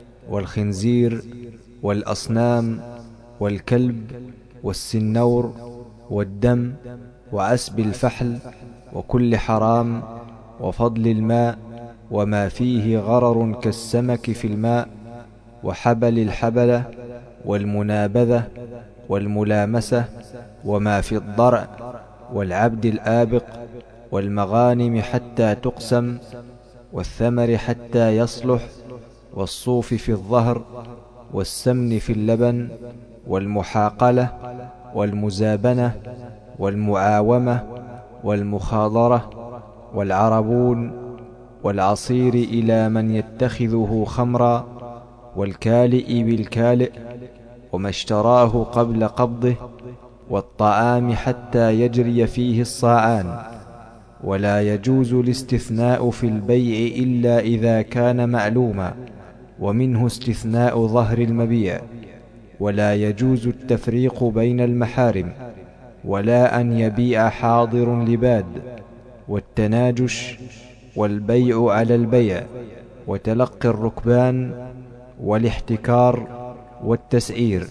والخنزير والأصنام والكلب والسنور والدم وعسب الفحل وكل حرام، وفضل الماء وما فيه غرر كالسمك في الماء، وحبل الحبلة والمنابذة والملامسة، وما في الضرع والعبد الآبق، والمغانم حتى تقسم، والثمر حتى يصلح، والصوف في الظهر، والسمن في اللبن، والمحاقلة والمزابنة والمعاومة والمخاضرة والعربون، والعصير إلى من يتخذه خمرا، والكالئ بالكالئ وما اشتراه قبل قبضه، والطعام حتى يجري فيه الصاعان. ولا يجوز الاستثناء في البيع إلا إذا كان معلوما، ومنه استثناء ظهر المبيع. ولا يجوز التفريق بين المحارم، ولا أن يبيع حاضر لباد، والتناجش، والبيع على البيع، وتلقي الركبان، والاحتكار، والتسعير.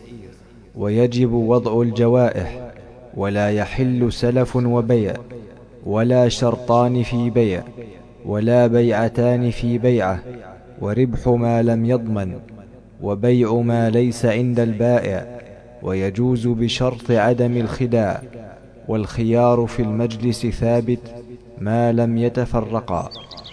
ويجب وضع الجوائح، ولا يحل سلف وبيع، ولا شرطان في بيع، ولا بيعتان في بيعة، وربح ما لم يضمن، وبيع ما ليس عند البائع. ويجوز بشرط عدم الخداع، والخيار في المجلس ثابت ما لم يتفرقا.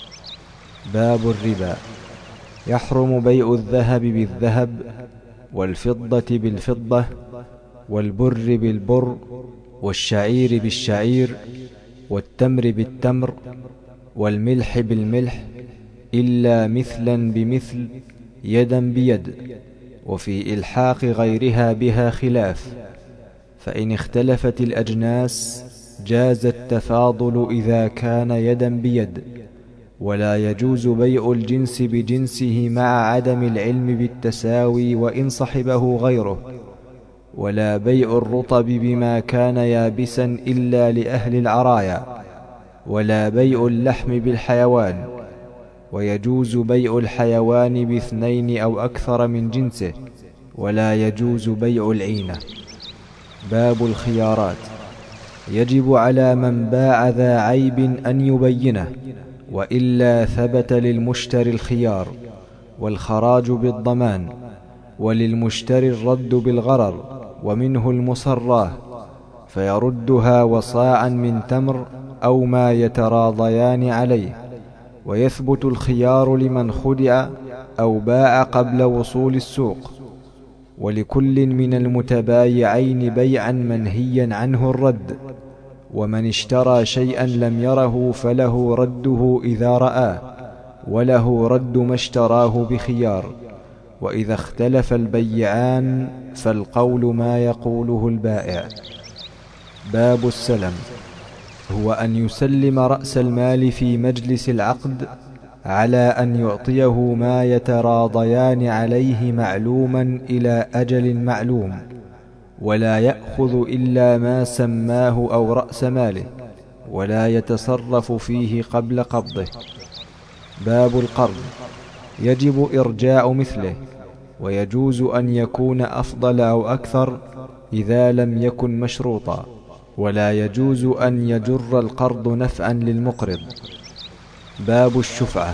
باب الربا. يحرم بيع الذهب بالذهب، والفضة بالفضة، والبر بالبر، والشعير بالشعير، والتمر بالتمر، والملح بالملح، إلا مثلا بمثل، يدا بيد. وفي إلحاق غيرها بها خلاف، فإن اختلفت الأجناس جاز التفاضل إذا كان يدا بيد. ولا يجوز بيع الجنس بجنسه مع عدم العلم بالتساوي وإن صحبه غيره. ولا بيع الرطب بما كان يابسا إلا لأهل العرايا. ولا بيع اللحم بالحيوان. ويجوز بيع الحيوان باثنين أو أكثر من جنسه، ولا يجوز بيع العينة. باب الخيارات. يجب على من باع ذا عيب أن يبينه، وإلا ثبت للمشتري الخيار، والخراج بالضمان، وللمشتري الرد بالغرر، ومنه المصراه، فيردها وصاعا من تمر أو ما يتراضيان عليه. ويثبت الخيار لمن خدع أو باع قبل وصول السوق. ولكل من المتبايعين بيعا منهيا عنه الرد، ومن اشترى شيئا لم يره فله رده إذا رآه، وله رد ما اشتراه بخيار. وإذا اختلف البيعان فالقول ما يقوله البائع. باب السلم. هو أن يسلم رأس المال في مجلس العقد على أن يعطيه ما يتراضيان عليه معلوما إلى أجل معلوم، ولا يأخذ إلا ما سماه أو رأس ماله، ولا يتصرف فيه قبل قبضه. باب القرض. يجب إرجاع مثله، ويجوز أن يكون أفضل أو أكثر إذا لم يكن مشروطا، ولا يجوز أن يجر القرض نفعا للمقرض. باب الشفعة.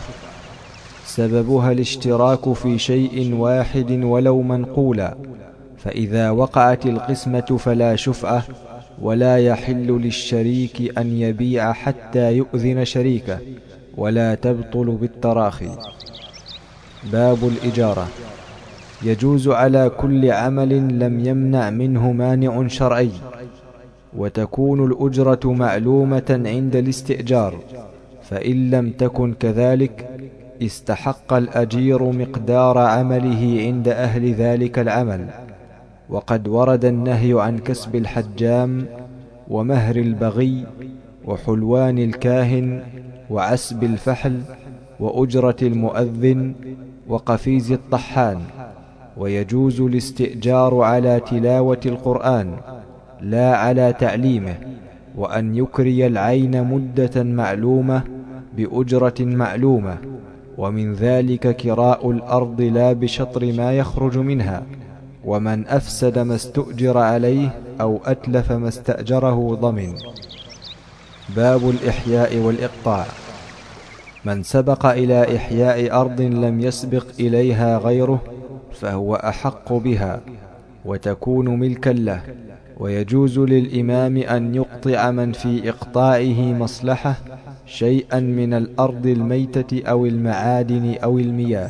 سببها الاشتراك في شيء واحد ولو منقولا، فإذا وقعت القسمة فلا شفعة، ولا يحل للشريك أن يبيع حتى يؤذن شريكه، ولا تبطل بالتراخي. باب الإجارة. يجوز على كل عمل لم يمنع منه مانع شرعي، وتكون الأجرة معلومة عند الاستئجار، فإن لم تكن كذلك استحق الأجير مقدار عمله عند أهل ذلك العمل. وقد ورد النهي عن كسب الحجام ومهر البغي وحلوان الكاهن وعسب الفحل وأجرة المؤذن وقفيز الطحان. ويجوز الاستئجار على تلاوة القرآن لا على تعليمه، وأن يكري العين مدة معلومة بأجرة معلومة، ومن ذلك كراء الأرض لا بشطر ما يخرج منها. ومن أفسد ما استؤجر عليه أو أتلف ما استأجره ضمن. باب الإحياء والإقطاع. من سبق إلى إحياء أرض لم يسبق إليها غيره فهو أحق بها، وتكون ملكا له. ويجوز للإمام أن يقطع من في إقطاعه مصلحة شيئا من الأرض الميتة أو المعادن أو المياه.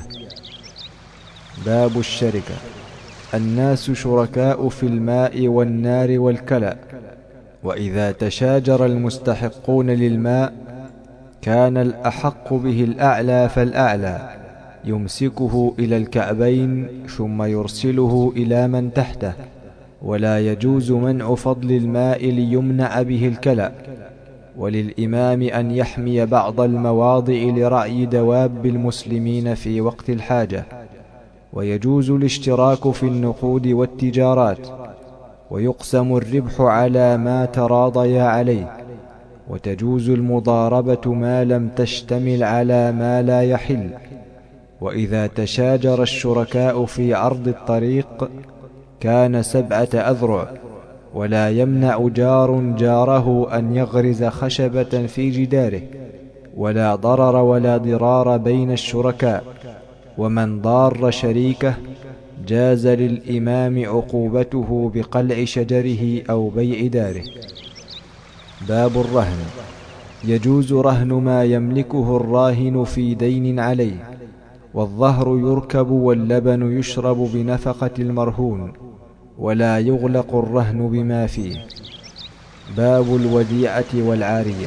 باب الشركة. الناس شركاء في الماء والنار والكلى، وإذا تشاجر المستحقون للماء كان الأحق به الأعلى فالأعلى، يمسكه إلى الكعبين ثم يرسله إلى من تحته. ولا يجوز منع فضل الماء ليمنع به الكلى. وللإمام أن يحمي بعض المواضع لرعي دواب المسلمين في وقت الحاجة. ويجوز الاشتراك في النقود والتجارات، ويقسم الربح على ما تراضيا عليه. وتجوز المضاربة ما لم تشتمل على ما لا يحل. وإذا تشاجر الشركاء في عرض الطريق كان سبعة أذرع، ولا يمنع جار جاره أن يغرز خشبة في جداره، ولا ضرر ولا ضرار بين الشركاء. ومن ضار شريكه جاز للإمام عقوبته بقلع شجره أو بيع داره. باب الرهن. يجوز رهن ما يملكه الراهن في دين عليه، والظهر يركب واللبن يشرب بنفقة المرهون، ولا يغلق الرهن بما فيه. باب الوديعة والعارية.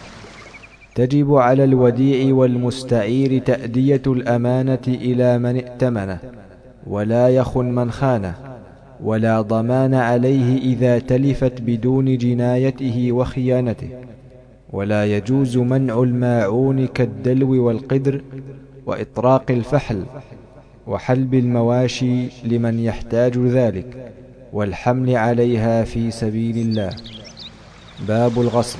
تجب على الوديع والمستعير تأدية الأمانة إلى من ائتمنه، ولا يخن من خانه، ولا ضمان عليه إذا تلفت بدون جنايته وخيانته. ولا يجوز منع الماعون كالدلو والقدر وإطراق الفحل وحلب المواشي لمن يحتاج ذلك، والحمل عليها في سبيل الله. باب الغصب.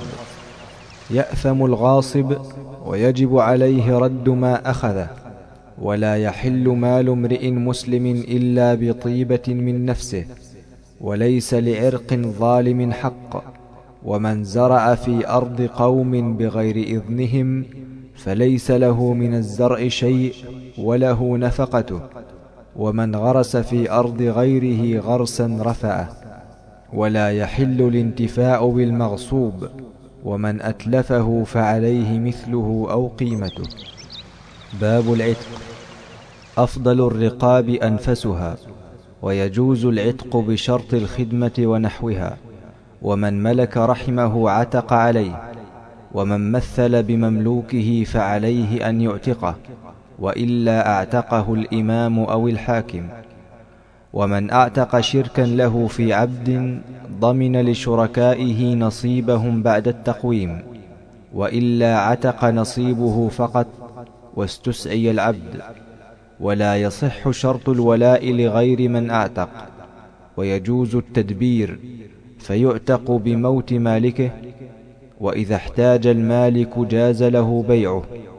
يأثم الغاصب ويجب عليه رد ما أخذه، ولا يحل مال امرئ مسلم إلا بطيبة من نفسه، وليس لعرق ظالم حق. ومن زرع في أرض قوم بغير إذنهم فليس له من الزرع شيء وله نفقته. ومن غرس في أرض غيره غرسا رفعه. ولا يحل الانتفاع بالمغصوب، ومن أتلفه فعليه مثله أو قيمته. باب العتق. أفضل الرقاب أنفسها، ويجوز العتق بشرط الخدمة ونحوها. ومن ملك رحمه عتق عليه، ومن مثل بمملوكه فعليه أن يعتقه، وإلا أعتقه الإمام أو الحاكم. ومن أعتق شركا له في عبد ضمن لشركائه نصيبهم بعد التقويم، وإلا عتق نصيبه فقط واستسعي العبد. ولا يصح شرط الولاء لغير من أعتق. ويجوز التدبير فيعتق بموت مالكه، وإذا احتاج المالك جاز له بيعه.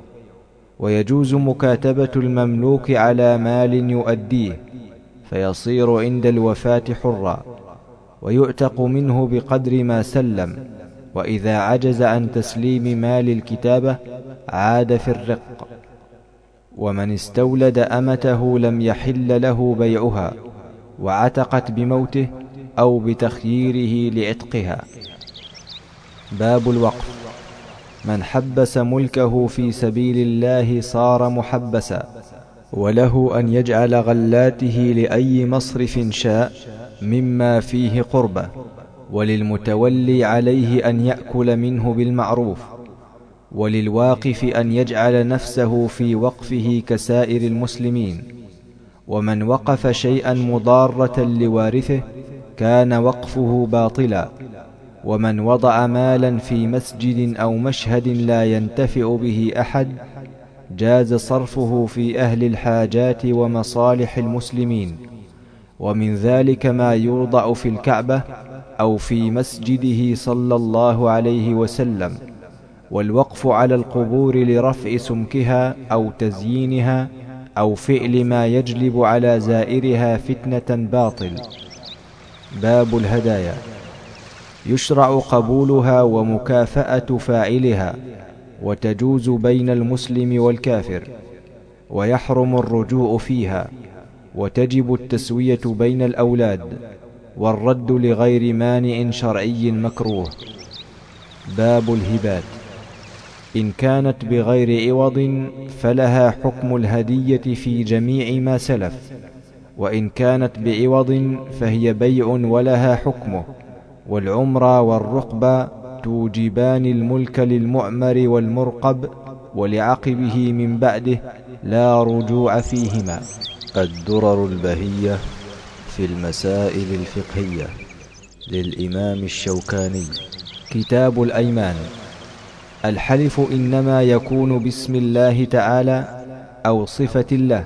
ويجوز مكاتبة المملوك على مال يؤديه فيصير عند الوفاة حرا، ويعتق منه بقدر ما سلم. وإذا عجز عن تسليم مال الكتابة عاد في الرق. ومن استولد أمته لم يحل له بيعها وعتقت بموته أو بتخييره لعتقها. باب الوقف. من حبس ملكه في سبيل الله صار محبسا، وله أن يجعل غلاته لأي مصرف شاء مما فيه قربة، وللمتولي عليه أن يأكل منه بالمعروف، وللواقف أن يجعل نفسه في وقفه كسائر المسلمين. ومن وقف شيئا مضارة لوارثه كان وقفه باطلا. ومن وضع مالا في مسجد أو مشهد لا ينتفع به أحد جاز صرفه في أهل الحاجات ومصالح المسلمين. ومن ذلك ما يوضع في الكعبة أو في مسجده صلى الله عليه وسلم. والوقف على القبور لرفع سمكها أو تزيينها أو فعل ما يجلب على زائرها فتنة باطل. باب الهدايا. يشرع قبولها ومكافأة فاعلها، وتجوز بين المسلم والكافر، ويحرم الرجوع فيها، وتجب التسوية بين الأولاد، والرد لغير مانع شرعي مكروه. باب الهبات. إن كانت بغير عوض فلها حكم الهدية في جميع ما سلف، وإن كانت بعوض فهي بيع ولها حكمه. والعمرة والرقبة توجبان الملك للمؤمر والمرقب ولعقبه من بعده لا رجوع فيهما. الدرر البهية في المسائل الفقهية للإمام الشوكاني. كتاب الأيمان. الحلف إنما يكون باسم الله تعالى أو صفة الله،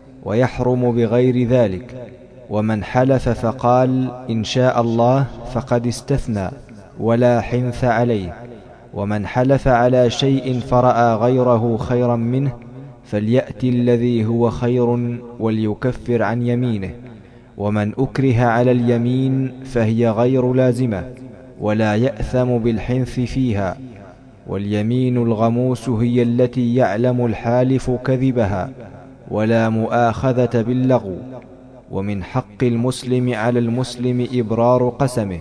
ويحرم بغير ذلك. ومن حلف فقال إن شاء الله فقد استثنى ولا حنث عليه. ومن حلف على شيء فرأى غيره خيرا منه فليأتي الذي هو خير وليكفر عن يمينه. ومن أكره على اليمين فهي غير لازمة، ولا يأثم بالحنث فيها. واليمين الغموس هي التي يعلم الحالف كذبها، ولا مؤاخذة باللغو. ومن حق المسلم على المسلم إبرار قسمه.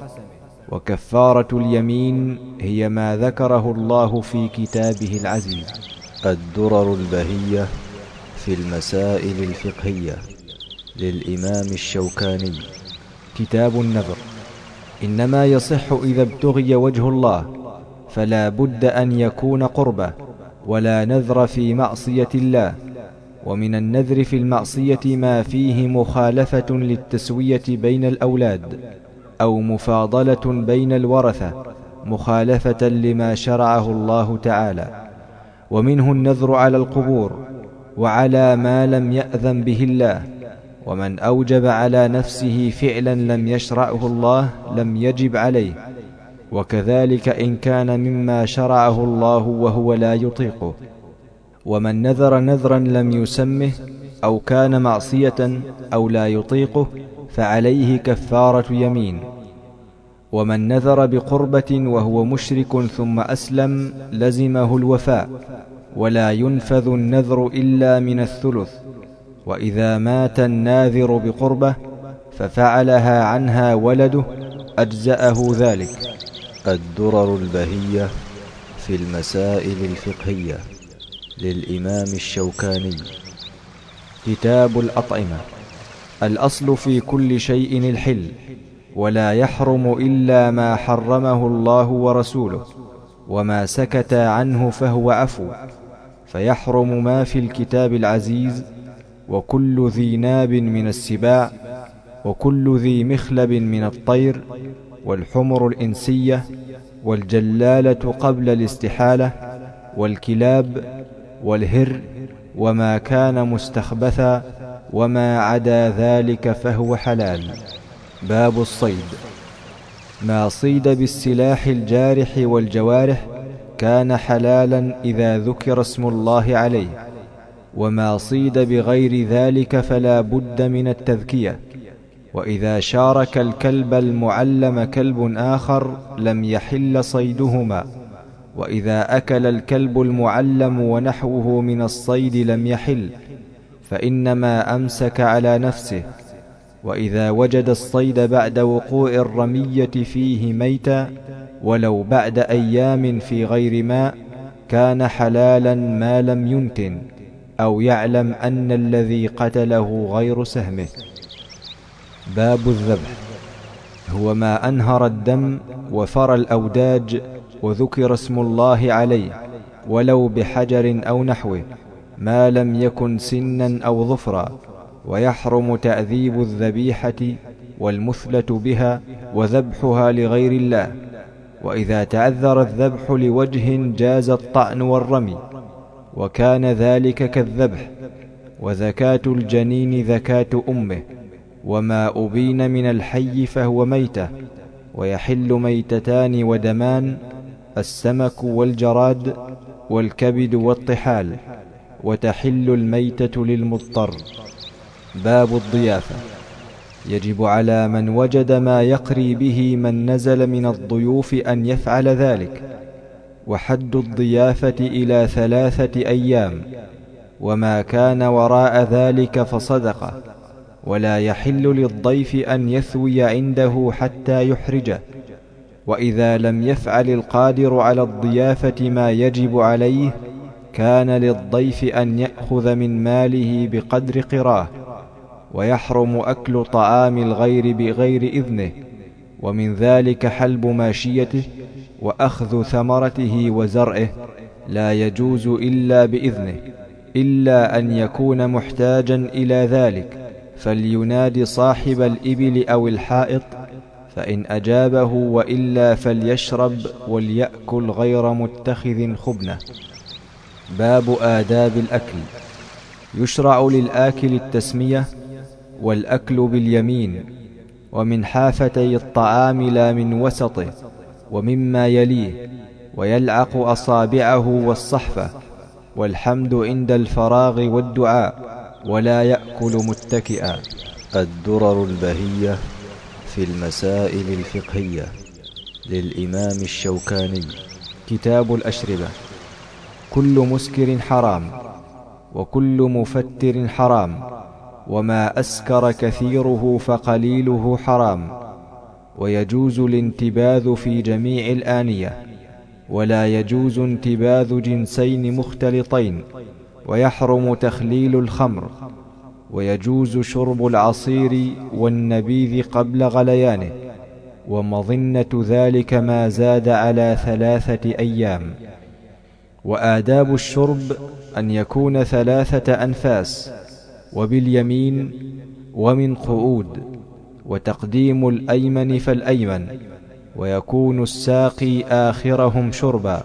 وكفارة اليمين هي ما ذكره الله في كتابه العزيز. الدرر البهية في المسائل الفقهية للإمام الشوكاني. كتاب النذر. إنما يصح إذا ابتغي وجه الله، فلا بد أن يكون قربة، ولا نذر في معصية الله. ومن النذر في المعصية ما فيه مخالفة للتسوية بين الأولاد، أو مفاضلة بين الورثة مخالفة لما شرعه الله تعالى. ومنه النذر على القبور وعلى ما لم يأذن به الله. ومن أوجب على نفسه فعلا لم يشرعه الله لم يجب عليه، وكذلك إن كان مما شرعه الله وهو لا يطيقه. ومن نذر نذرا لم يسمه أو كان معصية أو لا يطيقه فعليه كفارة يمين. ومن نذر بقربة وهو مشرك ثم أسلم لزمه الوفاء، ولا ينفذ النذر إلا من الثلث. وإذا مات الناذر بقربة ففعلها عنها ولده أجزأه ذلك. الدرر البهية في المسائل الفقهية للإمام الشوكاني. كتاب الأطعمة. الأصل في كل شيء الحل، ولا يحرم إلا ما حرمه الله ورسوله، وما سكت عنه فهو عفو. فيحرم ما في الكتاب العزيز، وكل ذي ناب من السباع، وكل ذي مخلب من الطير، والحمر الإنسية، والجلالة قبل الاستحالة، والكلاب، والهر، وما كان مستخبثا، وما عدا ذلك فهو حلال. باب الصيد. ما صيد بالسلاح الجارح والجوارح كان حلالا إذا ذكر اسم الله عليه. وما صيد بغير ذلك فلا بد من التذكية. وإذا شارك الكلب المعلم كلب آخر لم يحل صيدهما. وإذا أكل الكلب المعلم ونحوه من الصيد لم يحل، فإنما أمسك على نفسه. وإذا وجد الصيد بعد وقوع الرمية فيه ميتا ولو بعد أيام في غير ماء كان حلالا ما لم ينتن أو يعلم أن الذي قتله غير سهمه. باب الذبح. هو ما أنهر الدم وفر الأوداج وذكر اسم الله عليه ولو بحجر أو نحوه ما لم يكن سنا أو ظفرا، ويحرم تأذيب الذبيحة والمثلة بها وذبحها لغير الله. وإذا تعذر الذبح لوجه جاز الطعن والرمي، وكان ذلك كالذبح. وذكاة الجنين ذكاة أمه، وما أبين من الحي فهو ميتة. ويحل ميتتان ودمان: السمك والجراد والكبد والطحال. وتحل الميتة للمضطر. باب الضيافة. يجب على من وجد ما يقري به من نزل من الضيوف أن يفعل ذلك. وحد الضيافة إلى ثلاثة أيام، وما كان وراء ذلك فصدقة. ولا يحل للضيف أن يثوي عنده حتى يحرجه. وإذا لم يفعل القادر على الضيافة ما يجب عليه كان للضيف أن يأخذ من ماله بقدر قراه. ويحرم أكل طعام الغير بغير إذنه، ومن ذلك حلب ماشيته وأخذ ثمرته وزرعه، لا يجوز إلا بإذنه، إلا أن يكون محتاجا إلى ذلك فلينادي صاحب الإبل أو الحائط فإن أجابه، وإلا فليشرب وليأكل غير متخذ خبنة. باب آداب الأكل. يشرع للآكل التسمية والأكل باليمين، ومن حافتي الطعام لا من وسطه، ومما يليه، ويلعق أصابعه والصحفة، والحمد عند الفراغ والدعاء، ولا يأكل متكئا. الدرر البهية في المسائل الفقهية للإمام الشوكاني. كتاب الأشربة. كل مسكر حرام، وكل مفتر حرام، وما أسكر كثيره فقليله حرام. ويجوز الانتباذ في جميع الآنية، ولا يجوز انتباذ جنسين مختلطين. ويحرم تخليل الخمر. ويجوز شرب العصير والنبيذ قبل غليانه، ومظنة ذلك ما زاد على ثلاثة أيام. وآداب الشرب أن يكون ثلاثة أنفاس، وباليمين، ومن قعود، وتقديم الأيمن فالأيمن، ويكون الساقي آخرهم شربا،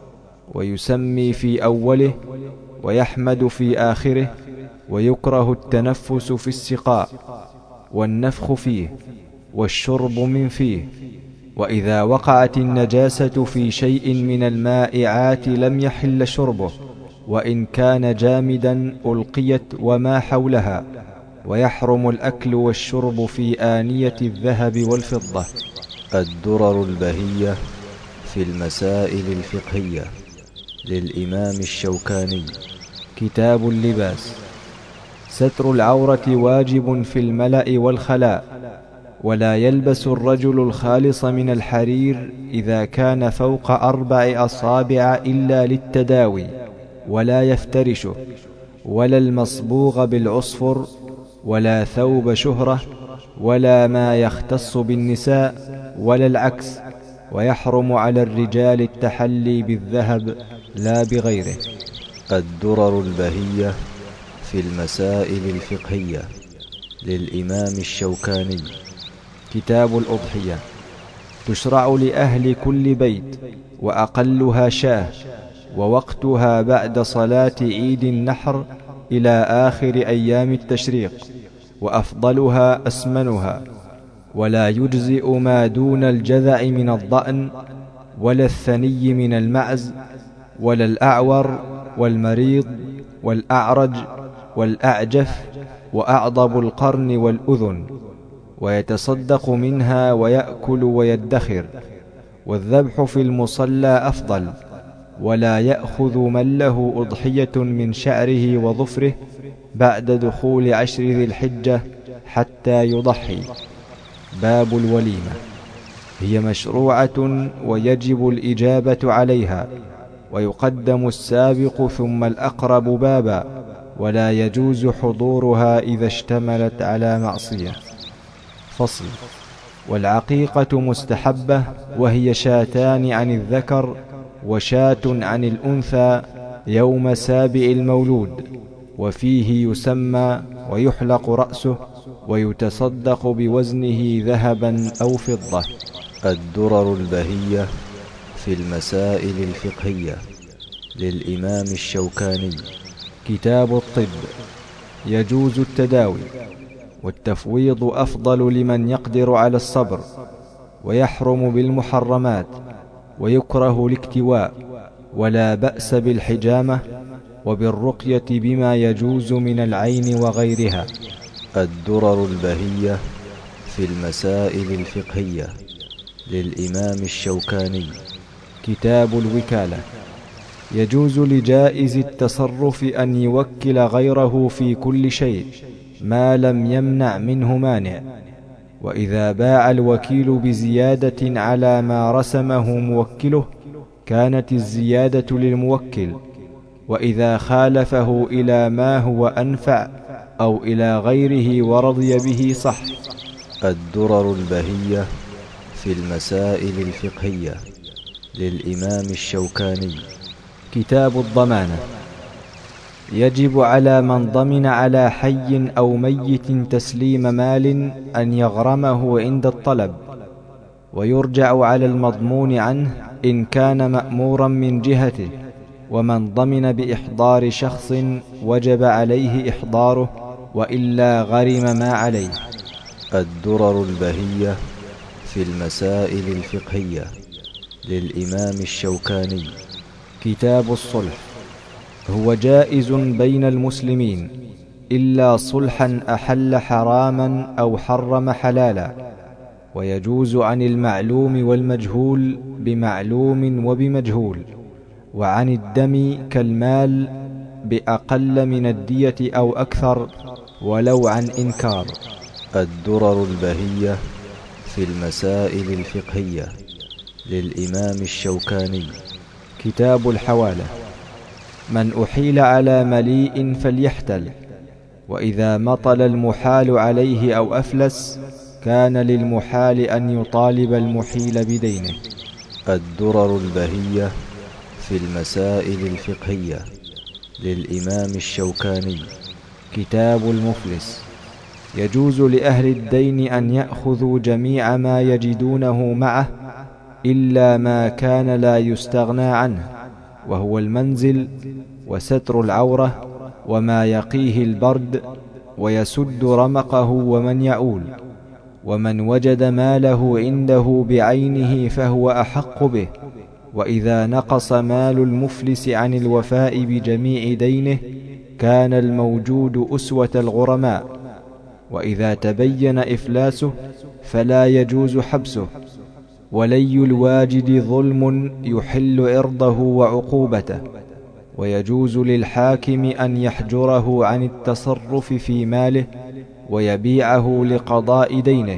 ويسمي في أوله ويحمد في آخره. ويكره التنفس في السقاء، والنفخ فيه، والشرب من فيه. وإذا وقعت النجاسة في شيء من المائعات لم يحل شربه، وإن كان جامدا ألقيت وما حولها. ويحرم الأكل والشرب في آنية الذهب والفضة. الدرر البهية في المسائل الفقهية للإمام الشوكاني. كتاب اللباس. ستر العورة واجب في الملأ والخلاء، ولا يلبس الرجل الخالص من الحرير إذا كان فوق أربع أصابع إلا للتداوي، ولا يفترشه، ولا المصبوغ بالعصفر، ولا ثوب شهرة، ولا ما يختص بالنساء، ولا العكس. ويحرم على الرجال التحلي بالذهب لا بغيره. الدرر البهية في المسائل الفقهية للإمام الشوكاني. كتاب الأضحية. تشرع لأهل كل بيت، وأقلها شاه، ووقتها بعد صلاة عيد النحر إلى آخر أيام التشريق، وأفضلها أسمنها. ولا يجزئ ما دون الجذع من الضأن، ولا الثني من المعز، ولا الأعور والمريض والأعرج والأعجف وأعضب القرن والأذن. ويتصدق منها ويأكل ويدخر. والذبح في المصلى أفضل. ولا يأخذ من له أضحية من شعره وظفره بعد دخول عشر ذي الحجة حتى يضحي. باب الوليمة. هي مشروعة ويجب الإجابة عليها، ويقدم السابق ثم الأقرب بابا، ولا يجوز حضورها إذا اشتملت على معصية. فصل. والعقيقة مستحبة، وهي شاتان عن الذكر وشاة عن الأنثى يوم سابع المولود، وفيه يسمى ويحلق رأسه ويتصدق بوزنه ذهبا أو فضة. الدرر البهية في المسائل الفقهية للإمام الشوكاني. كتاب الطب. يجوز التداوي، والتفويض أفضل لمن يقدر على الصبر، ويحرم بالمحرمات، ويكره الاكتواء، ولا بأس بالحجامة، وبالرقية بما يجوز من العين وغيرها. الدرر البهية في المسائل الفقهية للإمام الشوكاني. كتاب الوكالة. يجوز لجائز التصرف أن يوكل غيره في كل شيء ما لم يمنع منه مانع، وإذا باع الوكيل بزيادة على ما رسمه موكله كانت الزيادة للموكل، وإذا خالفه إلى ما هو أنفع أو إلى غيره ورضي به صح. الدرر البهية في المسائل الفقهية للإمام الشوكاني. كتاب الضمانة. يجب على من ضمن على حي أو ميت تسليم مال أن يغرمه عند الطلب، ويرجع على المضمون عنه إن كان مأمورا من جهته، ومن ضمن بإحضار شخص وجب عليه إحضاره، وإلا غرم ما عليه. الدرر البهية في المسائل الفقهية للإمام الشوكاني. كتاب الصلح. هو جائز بين المسلمين إلا صلحا أحل حراما أو حرم حلالا، ويجوز عن المعلوم والمجهول بمعلوم وبمجهول، وعن الدم كالمال بأقل من الدية أو أكثر ولو عن إنكار. الدرر البهية في المسائل الفقهية للإمام الشوكاني. كتاب الحوالة. من أحيل على مليء فليحتل، وإذا مطل المحال عليه أو أفلس كان للمحال أن يطالب المحيل بدينه. الدرر البهية في المسائل الفقهية للإمام الشوكاني. كتاب المفلس. يجوز لأهل الدين أن يأخذوا جميع ما يجدونه معه إلا ما كان لا يستغنى عنه، وهو المنزل وستر العورة وما يقيه البرد ويسد رمقه ومن يؤول. ومن وجد ماله عنده بعينه فهو أحق به، وإذا نقص مال المفلس عن الوفاء بجميع دينه كان الموجود أسوة الغرماء، وإذا تبين إفلاسه فلا يجوز حبسه. ولي الواجد ظلم يحل عرضه وعقوبته، ويجوز للحاكم أن يحجره عن التصرف في ماله ويبيعه لقضاء دينه،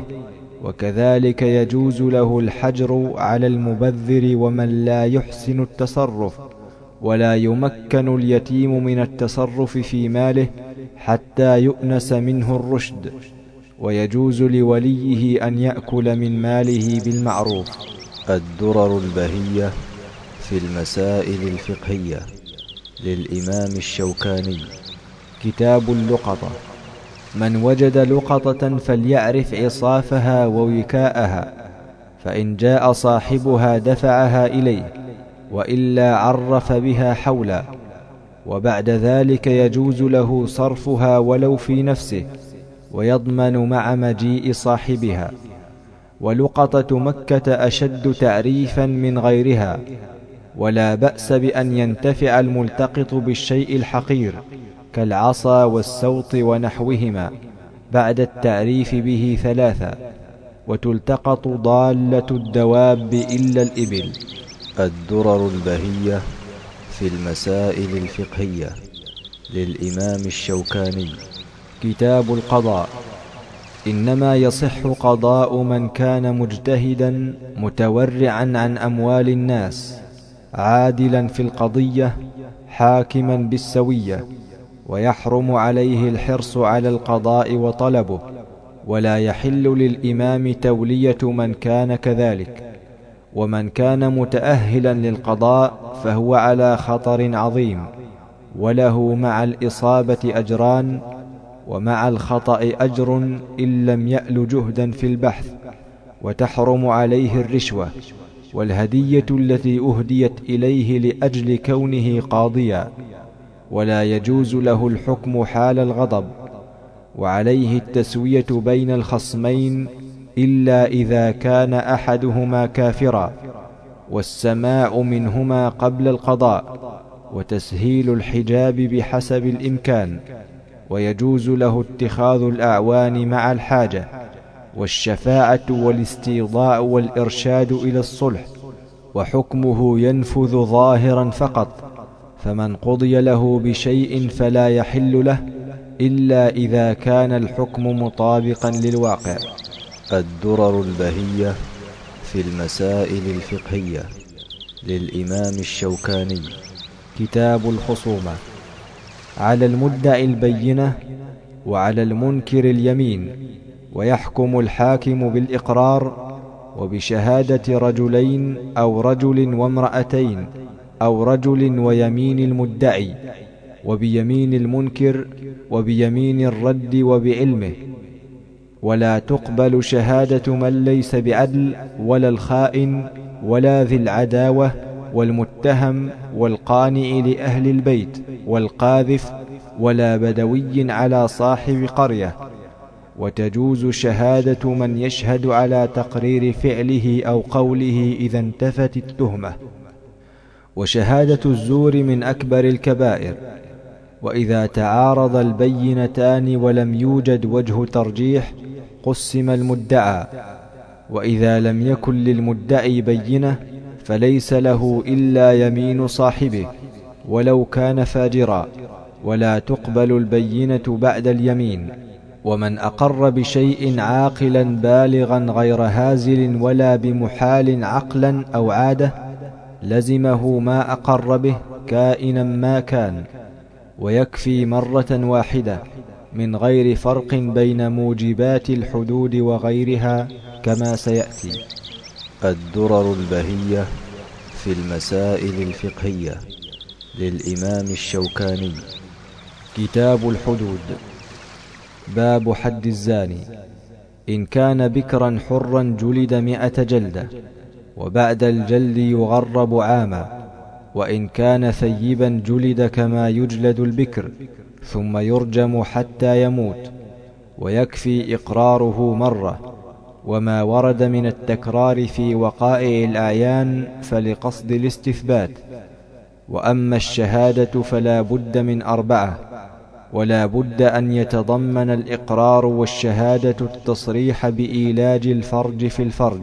وكذلك يجوز له الحجر على المبذر ومن لا يحسن التصرف، ولا يمكن اليتيم من التصرف في ماله حتى يؤنس منه الرشد، ويجوز لوليه أن يأكل من ماله بالمعروف. الدرر البهية في المسائل الفقهية للإمام الشوكاني. كتاب اللقطة. من وجد لقطة فليعرف عصافها ووكاءها، فإن جاء صاحبها دفعها إليه، وإلا عرف بها حولا، وبعد ذلك يجوز له صرفها ولو في نفسه، ويضمن مع مجيء صاحبها. ولقطة مكة أشد تعريفا من غيرها، ولا بأس بأن ينتفع الملتقط بالشيء الحقير كالعصا والسوط ونحوهما بعد التعريف به ثلاثا، وتلتقط ضالة الدواب إلا الإبل. الدرر البهية في المسائل الفقهية للإمام الشوكاني. كتاب القضاء. إنما يصح قضاء من كان مجتهدا متورعا عن أموال الناس عادلا في القضية حاكما بالسوية، ويحرم عليه الحرص على القضاء وطلبه، ولا يحل للإمام تولية من كان كذلك. ومن كان متأهلا للقضاء فهو على خطر عظيم، وله مع الإصابة أجران، ومع الخطأ أجر إن لم يأل جهدا في البحث، وتحرم عليه الرشوة والهدية التي أهديت إليه لأجل كونه قاضيا، ولا يجوز له الحكم حال الغضب، وعليه التسوية بين الخصمين إلا إذا كان أحدهما كافرا، والسماع منهما قبل القضاء، وتسهيل الحجاب بحسب الإمكان، ويجوز له اتخاذ الأعوان مع الحاجة، والشفاعة والاستيضاء والإرشاد إلى الصلح، وحكمه ينفذ ظاهرا فقط. فمن قضي له بشيء فلا يحل له إلا إذا كان الحكم مطابقا للواقع. الدرر البهية في المسائل الفقهية للإمام الشوكاني. كتاب الخصومة. على المدعي البينة، وعلى المنكر اليمين، ويحكم الحاكم بالإقرار وبشهادة رجلين أو رجل وامرأتين أو رجل ويمين المدعي، وبيمين المنكر، وبيمين الرد، وبعلمه. ولا تقبل شهادة من ليس بعدل، ولا الخائن، ولا ذي العداوة، والمتهم، والقانع لأهل البيت، والقاذف، ولا بدوي على صاحب قرية. وتجوز شهادة من يشهد على تقرير فعله أو قوله إذا انتفت التهمة. وشهادة الزور من أكبر الكبائر. وإذا تعارض البينتان ولم يوجد وجه ترجيح قسم المدعى. وإذا لم يكن للمدعي بينة فليس له إلا يمين صاحبه ولو كان فاجرا، ولا تقبل البينة بعد اليمين. ومن أقر بشيء عاقلا بالغا غير هازل ولا بمحال عقلا أو عادة لزمه ما أقر به كائنا ما كان، ويكفي مرة واحدة من غير فرق بين موجبات الحدود وغيرها كما سيأتي. الدرر البهية في المسائل الفقهية للإمام الشوكاني. كتاب الحدود. باب حد الزاني. إن كان بكرا حرا جلد مئة جلدة، وبعد الجلد يغرب عاما. وإن كان ثيبا جلد كما يجلد البكر، ثم يرجم حتى يموت، ويكفي إقراره مرة. وما ورد من التكرار في وقائع الأعيان فلقصد الاستثبات. وأما الشهادة فلا بد من أربعة، ولا بد أن يتضمن الإقرار والشهادة التصريح بإيلاج الفرج في الفرج،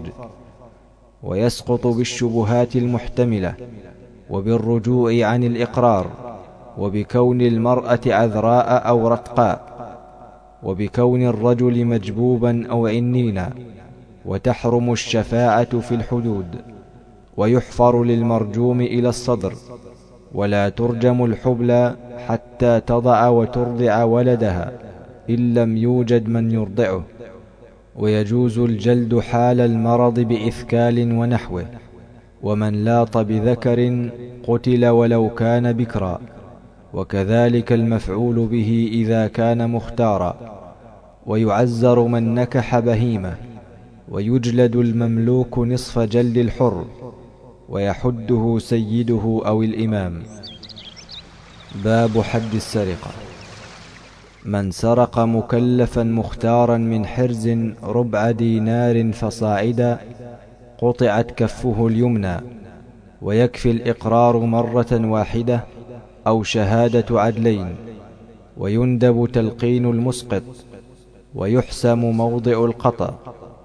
ويسقط بالشبهات المحتملة، وبالرجوع عن الإقرار، وبكون المرأة عذراء أو رتقاء، وبكون الرجل مجبوبا أو عنينا. وتحرم الشفاعة في الحدود، ويحفر للمرجوم إلى الصدر. ولا ترجم الحبلى حتى تضع وترضع ولدها إن لم يوجد من يرضعه. ويجوز الجلد حال المرض بإثكال ونحوه. ومن لاط بذكر قتل ولو كان بكرا، وكذلك المفعول به إذا كان مختارا. ويعزر من نكح بهيمة، ويجلد المملوك نصف جلد الحر، ويحده سيده أو الإمام. باب حد السرقة. من سرق مكلفا مختارا من حرز ربع دينار فصاعدا قطعت كفه اليمنى، ويكفي الإقرار مرة واحدة أو شهادة عدلين، ويندب تلقين المسقط، ويحسم موضع القطع،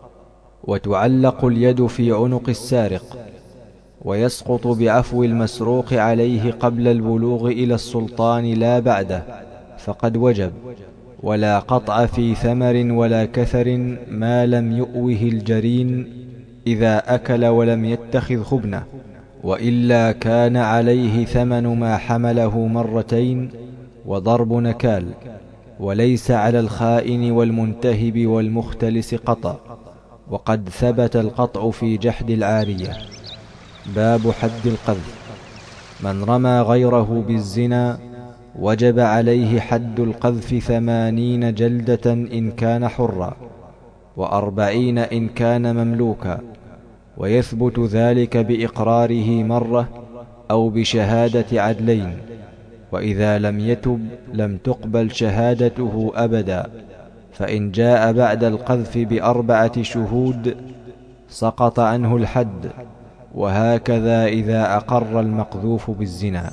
وتعلق اليد في عنق السارق، ويسقط بعفو المسروق عليه قبل البلوغ إلى السلطان لا بعده فقد وجب. ولا قطع في ثمر ولا كثر ما لم يؤوه الجرين إذا أكل ولم يتخذ خبنه، وإلا كان عليه ثمن ما حمله مرتين وضرب نكال، وليس على الخائن والمنتهب والمختلس قطع، وقد ثبت القطع في جحد العارية. باب حد القذف. من رمى غيره بالزنا وجب عليه حد القذف ثمانين جلدة إن كان حرا، وأربعين إن كان مملوكا، ويثبت ذلك بإقراره مرة أو بشهادة عدلين، وإذا لم يتب لم تقبل شهادته أبدا، فإن جاء بعد القذف بأربعة شهود سقط عنه الحد، وهكذا إذا أقر المقذوف بالزنا.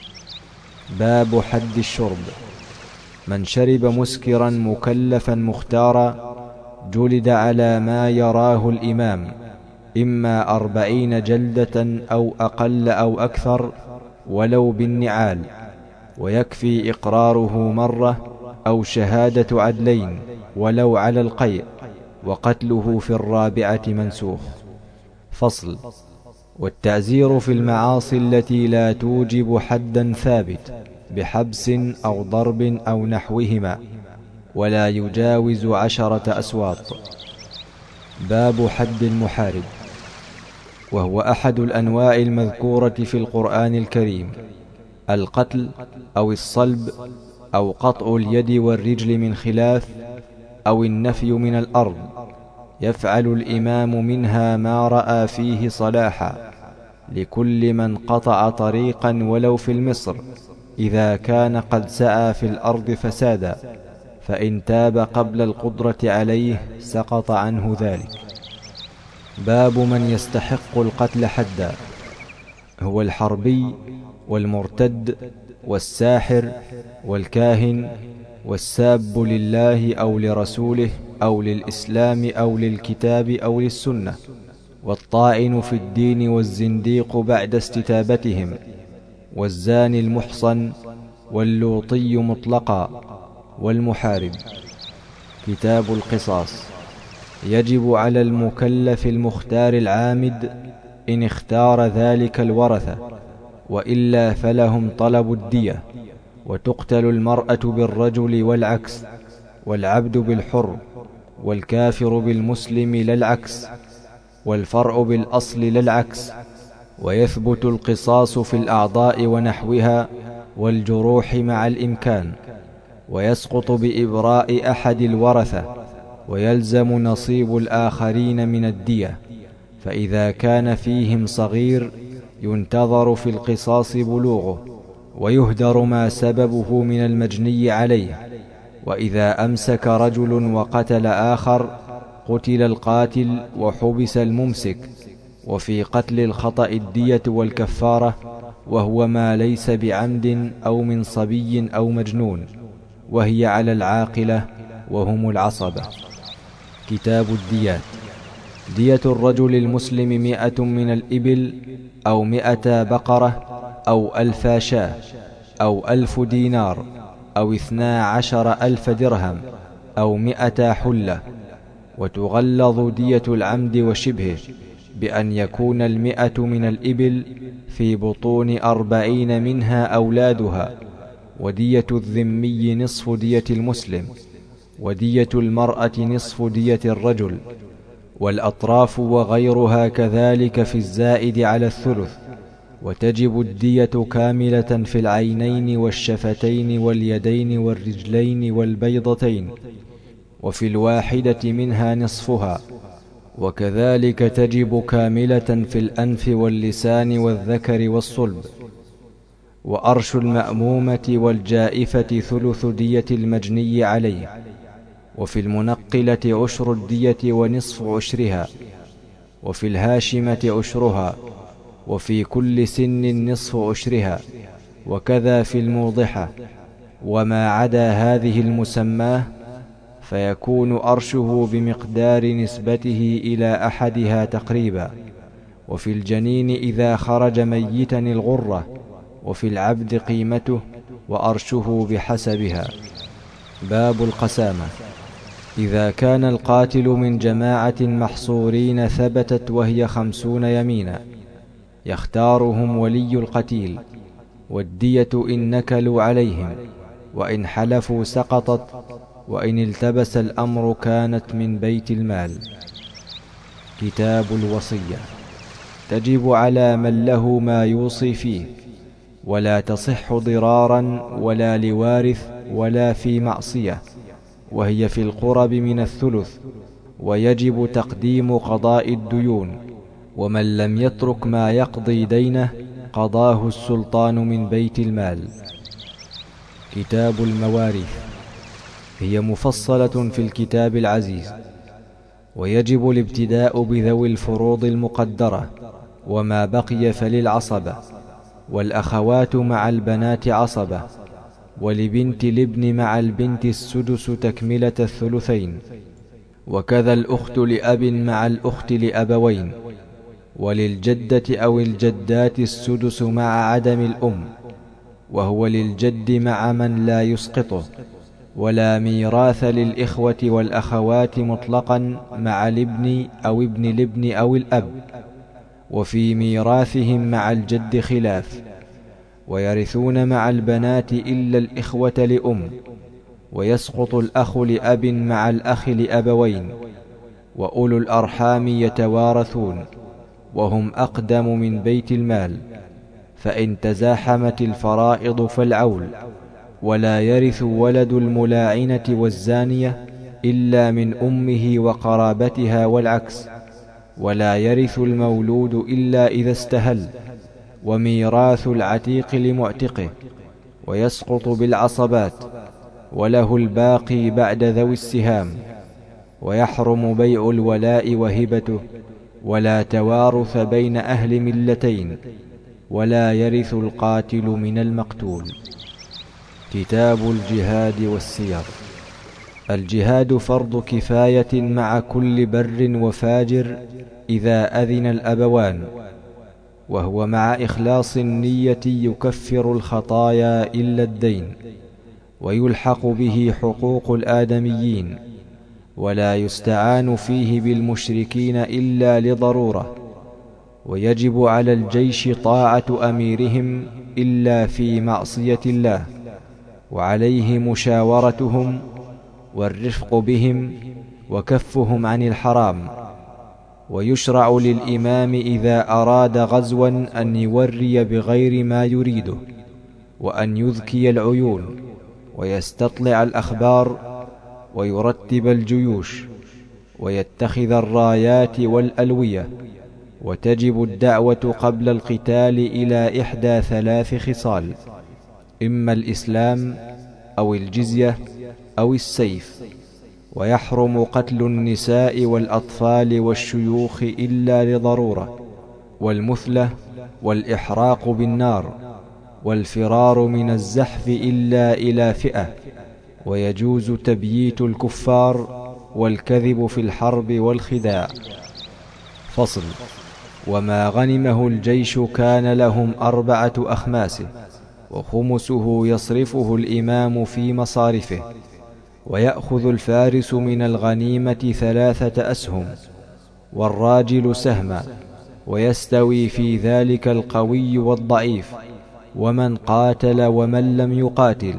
باب حد الشرب. من شرب مسكرا مكلفا مختارا جلد على ما يراه الإمام، إما أربعين جلدة أو أقل أو أكثر ولو بالنعال، ويكفي إقراره مرة أو شهادة عدلين ولو على القيء، وقتله في الرابعة منسوخ. فصل. والتعزير في المعاصي التي لا توجب حدا ثابت بحبس أو ضرب أو نحوهما، ولا يجاوز عشرة أسواط. باب حد المحارب، وهو أحد الأنواع المذكورة في القرآن الكريم، القتل أو الصلب أو قطع اليد والرجل من خلاف أو النفي من الأرض، يفعل الإمام منها ما رأى فيه صلاحا لكل من قطع طريقا ولو في المصر، إذا كان قد سعى في الأرض فسادا، فإن تاب قبل القدرة عليه سقط عنه ذلك. باب من يستحق القتل حدا، هو الحربي والمرتد والساحر والكاهن والساب لله أو لرسوله أو للإسلام أو للكتاب أو للسنة، والطاعن في الدين والزنديق بعد استتابتهم، والزاني المحصن واللوطي مطلقا، والمحارب. كتاب القصاص. يجب على المكلف المختار العامد إن اختار ذلك الورثة، وإلا فلهم طلب الدية، وتقتل المرأة بالرجل والعكس، والعبد بالحر، والكافر بالمسلم لا العكس، والفرع بالأصل لا العكس. ويثبت القصاص في الأعضاء ونحوها والجروح مع الإمكان، ويسقط بإبراء أحد الورثة، ويلزم نصيب الآخرين من الدية، فإذا كان فيهم صغير ينتظر في القصاص بلوغه، ويهدر ما سببه من المجني عليه. وإذا أمسك رجل وقتل آخر قتل القاتل وحبس الممسك. وفي قتل الخطأ الدية والكفارة، وهو ما ليس بعمد أو من صبي أو مجنون، وهي على العاقلة وهم العصبة. كتاب الديات. دية الرجل المسلم مئة من الإبل أو مئة بقرة أو ألف شاة أو ألف دينار أو اثنا عشر ألف درهم أو مئة حلة. وتغلظ دية العمد وشبهه بأن يكون المئة من الإبل في بطون أربعين منها أولادها، ودية الذمي نصف دية المسلم، ودية المرأة نصف دية الرجل، والأطراف وغيرها كذلك في الزائد على الثلث. وتجب الدية كاملة في العينين والشفتين واليدين والرجلين والبيضتين، وفي الواحدة منها نصفها. وكذلك تجب كاملة في الأنف واللسان والذكر والصلب. وأرش المأمومة والجائفة ثلث دية المجني عليه. وفي المنقلة عشر الدية ونصف عشرها. وفي الهاشمة عشرها. وفي كل سن نصف عشرها، وكذا في الموضحة. وما عدا هذه المسماه فيكون أرشه بمقدار نسبته إلى أحدها تقريبا. وفي الجنين إذا خرج ميتا الغرة. وفي العبد قيمته وأرشه بحسبها. باب القسامة. إذا كان القاتل من جماعة محصورين ثبتت وهي خمسون يمينا يختارهم ولي القتيل، والدية إن نكلوا عليهم، وإن حلفوا سقطت، وإن التبس الأمر كانت من بيت المال. كتاب الوصية. تجب على من له ما يوصي فيه، ولا تصح ضرارا ولا لوارث ولا في معصية، وهي في القرب من الثلث، ويجب تقديم قضاء الديون، ومن لم يترك ما يقضي دينه قضاه السلطان من بيت المال. كتاب المواريث. هي مفصلة في الكتاب العزيز، ويجب الابتداء بذوي الفروض المقدرة، وما بقي فللعصبة، والأخوات مع البنات عصبة، ولبنت الابن مع البنت السدس تكملة الثلثين، وكذا الأخت لأب مع الأخت لأبوين، وللجدة أو الجدات السدس مع عدم الأم، وهو للجد مع من لا يسقطه، ولا ميراث للإخوة والأخوات مطلقا مع الابن أو ابن الابن أو الأب، وفي ميراثهم مع الجد خلاف، ويرثون مع البنات إلا الإخوة لأم، ويسقط الأخ لأب مع الأخ لأبوين، وأولو الأرحام يتوارثون، وهم أقدم من بيت المال، فإن تزاحمت الفرائض فالعول، ولا يرث ولد الملاعنة والزانية إلا من أمه وقرابتها والعكس، ولا يرث المولود إلا إذا استهل، وميراث العتيق لمعتقه، ويسقط بالعصبات، وله الباقي بعد ذوي السهام، ويحرم بيع الولاء وهبته، ولا توارث بين أهل ملتين، ولا يرث القاتل من المقتول. كتاب الجهاد والسير. الجهاد فرض كفاية مع كل بر وفاجر إذا أذن الأبوان، وهو مع إخلاص النية يكفر الخطايا إلا الدين، ويلحق به حقوق الآدميين، ولا يستعان فيه بالمشركين إلا لضرورة، ويجب على الجيش طاعة أميرهم إلا في معصية الله، وعليه مشاورتهم والرفق بهم وكفهم عن الحرام. ويشرع للإمام إذا أراد غزوا أن يوري بغير ما يريده، وأن يذكي العيون، ويستطلع الأخبار، ويرتب الجيوش، ويتخذ الرايات والألوية. وتجب الدعوة قبل القتال إلى إحدى ثلاث خصال: إما الإسلام أو الجزية أو السيف. ويحرم قتل النساء والأطفال والشيوخ إلا لضرورة، والمثلة، والإحراق بالنار، والفرار من الزحف إلا إلى فئة. ويجوز تبييت الكفار، والكذب في الحرب والخداع. فصل. وما غنمه الجيش كان لهم أربعة أخماسه، وخمسه يصرفه الإمام في مصارفه، ويأخذ الفارس من الغنيمة ثلاثة أسهم، والراجل سهما، ويستوي في ذلك القوي والضعيف، ومن قاتل ومن لم يقاتل.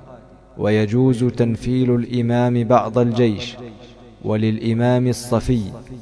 ويجوز تنفيل الإمام بعض الجيش، وللإمام الصفي،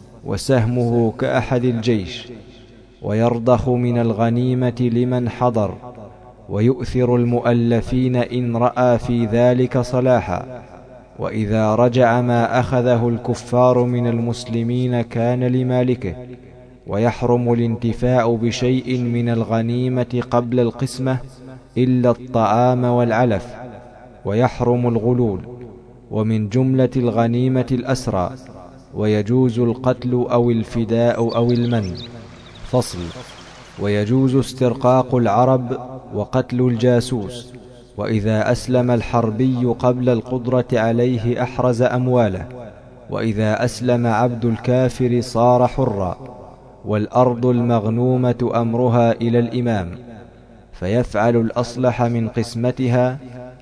وسهمه كأحد الجيش. ويرضخ من الغنيمة لمن حضر، ويؤثر المؤلفين إن رأى في ذلك صلاحا. وإذا رجع ما أخذه الكفار من المسلمين كان لمالكه. ويحرم الانتفاع بشيء من الغنيمة قبل القسمة إلا الطعام والعلف. ويحرم الغلول، ومن جملة الغنيمة الأسرى. ويجوز القتل أو الفداء أو المن. فصل. ويجوز استرقاق العرب وقتل الجاسوس، وإذا أسلم الحربي قبل القدرة عليه أحرز أمواله، وإذا أسلم عبد الكافر صار حرا. والأرض المغنومة أمرها إلى الإمام، فيفعل الأصلح من قسمتها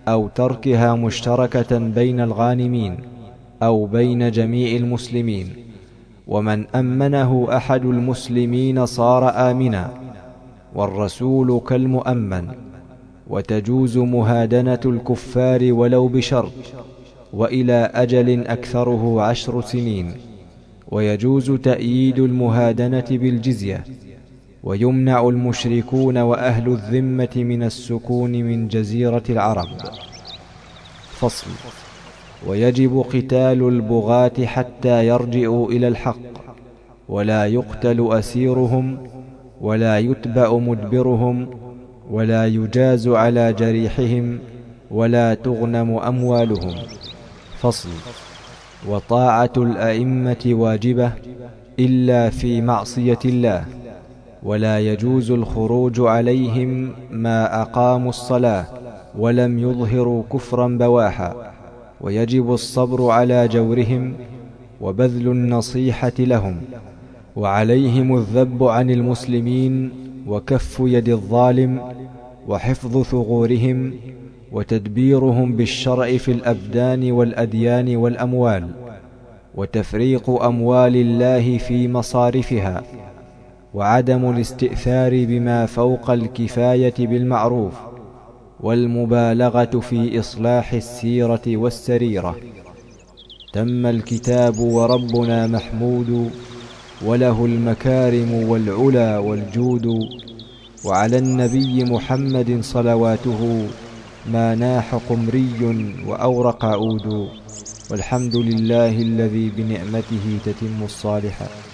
أو تركها مشتركة بين الغانمين أو بين جميع المسلمين، ومن أمنه أحد المسلمين صار آمنا، والرسول كالمؤمن. وتجوز مهادنة الكفار ولو بشرط، وإلى أجل أكثره عشر سنين. ويجوز تأييد المهادنة بالجزية، ويمنع المشركون وأهل الذمة من السكون من جزيرة العرب. فصل. ويجب قتال البغاة حتى يرجعوا إلى الحق، ولا يقتل أسيرهم، ولا يتبع مدبرهم، ولا يجاز على جريحهم، ولا تغنم أموالهم. فصل. وطاعة الأئمة واجبة إلا في معصية الله، ولا يجوز الخروج عليهم ما أقاموا الصلاة ولم يظهروا كفرا بواحا، ويجب الصبر على جورهم وبذل النصيحة لهم، وعليهم الذب عن المسلمين وكف يد الظالم وحفظ ثغورهم وتدبيرهم بالشرع في الأبدان والأديان والأموال، وتفريق أموال الله في مصارفها، وعدم الاستئثار بما فوق الكفاية بالمعروف، والمبالغة في إصلاح السيرة والسريرة. تم الكتاب وربنا محمود، وله المكارم والعلا والجود، وعلى النبي محمد صلواته ما ناح قمري وأورق عود، والحمد لله الذي بنعمته تتم الصالحات.